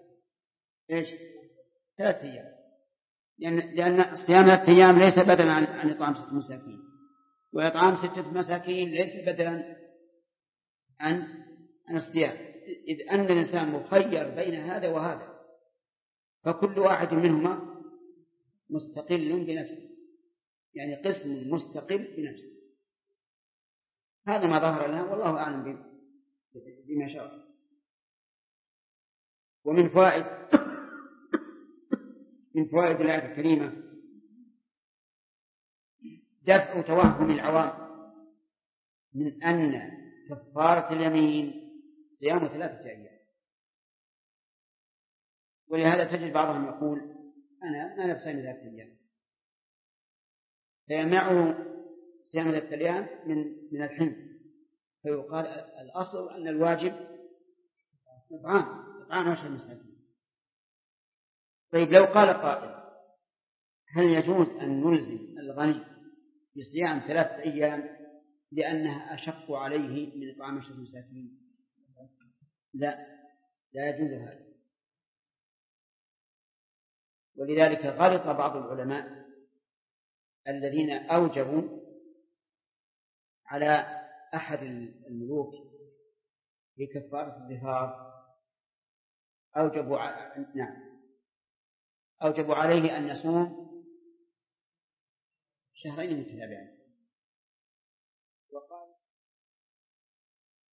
3 أيام، لأن صيام 3 أيام ليس بدلا عن إطعام 6 مساكين، وإطعام 6 مساكين ليس بدلا عن الصيام، إذ أن الإنسان مخير بين هذا وهذا، فكل واحد منهما مستقل بنفسه، يعني قسم مستقل بنفسه. هذا ما ظهر لنا والله أعلم بما شاء. ومن فوائد الآية الكريمة دفع توهم العوام من أن كفارة اليمين صيام 3 أيام. ولهذا تجد بعضهم يقول أنا ما نفسني 3 أيام، فيمنعه صيام 3 أيام من الحنث، فيقال الأصل أن الواجب إطعام 10 مساكين. طيب لو قال قائل هل يجوز أن نلزم الغني بصيام 3 أيام لأنها أشق عليه من إطعام 10 مساكين؟ لا يجوز هذا. ولذلك غلط بعض العلماء الذين أوجبوا على أحد الملوك في كفارة الظهار، أوجبوا عليه أن يصوم 2 شهرين متتابعين.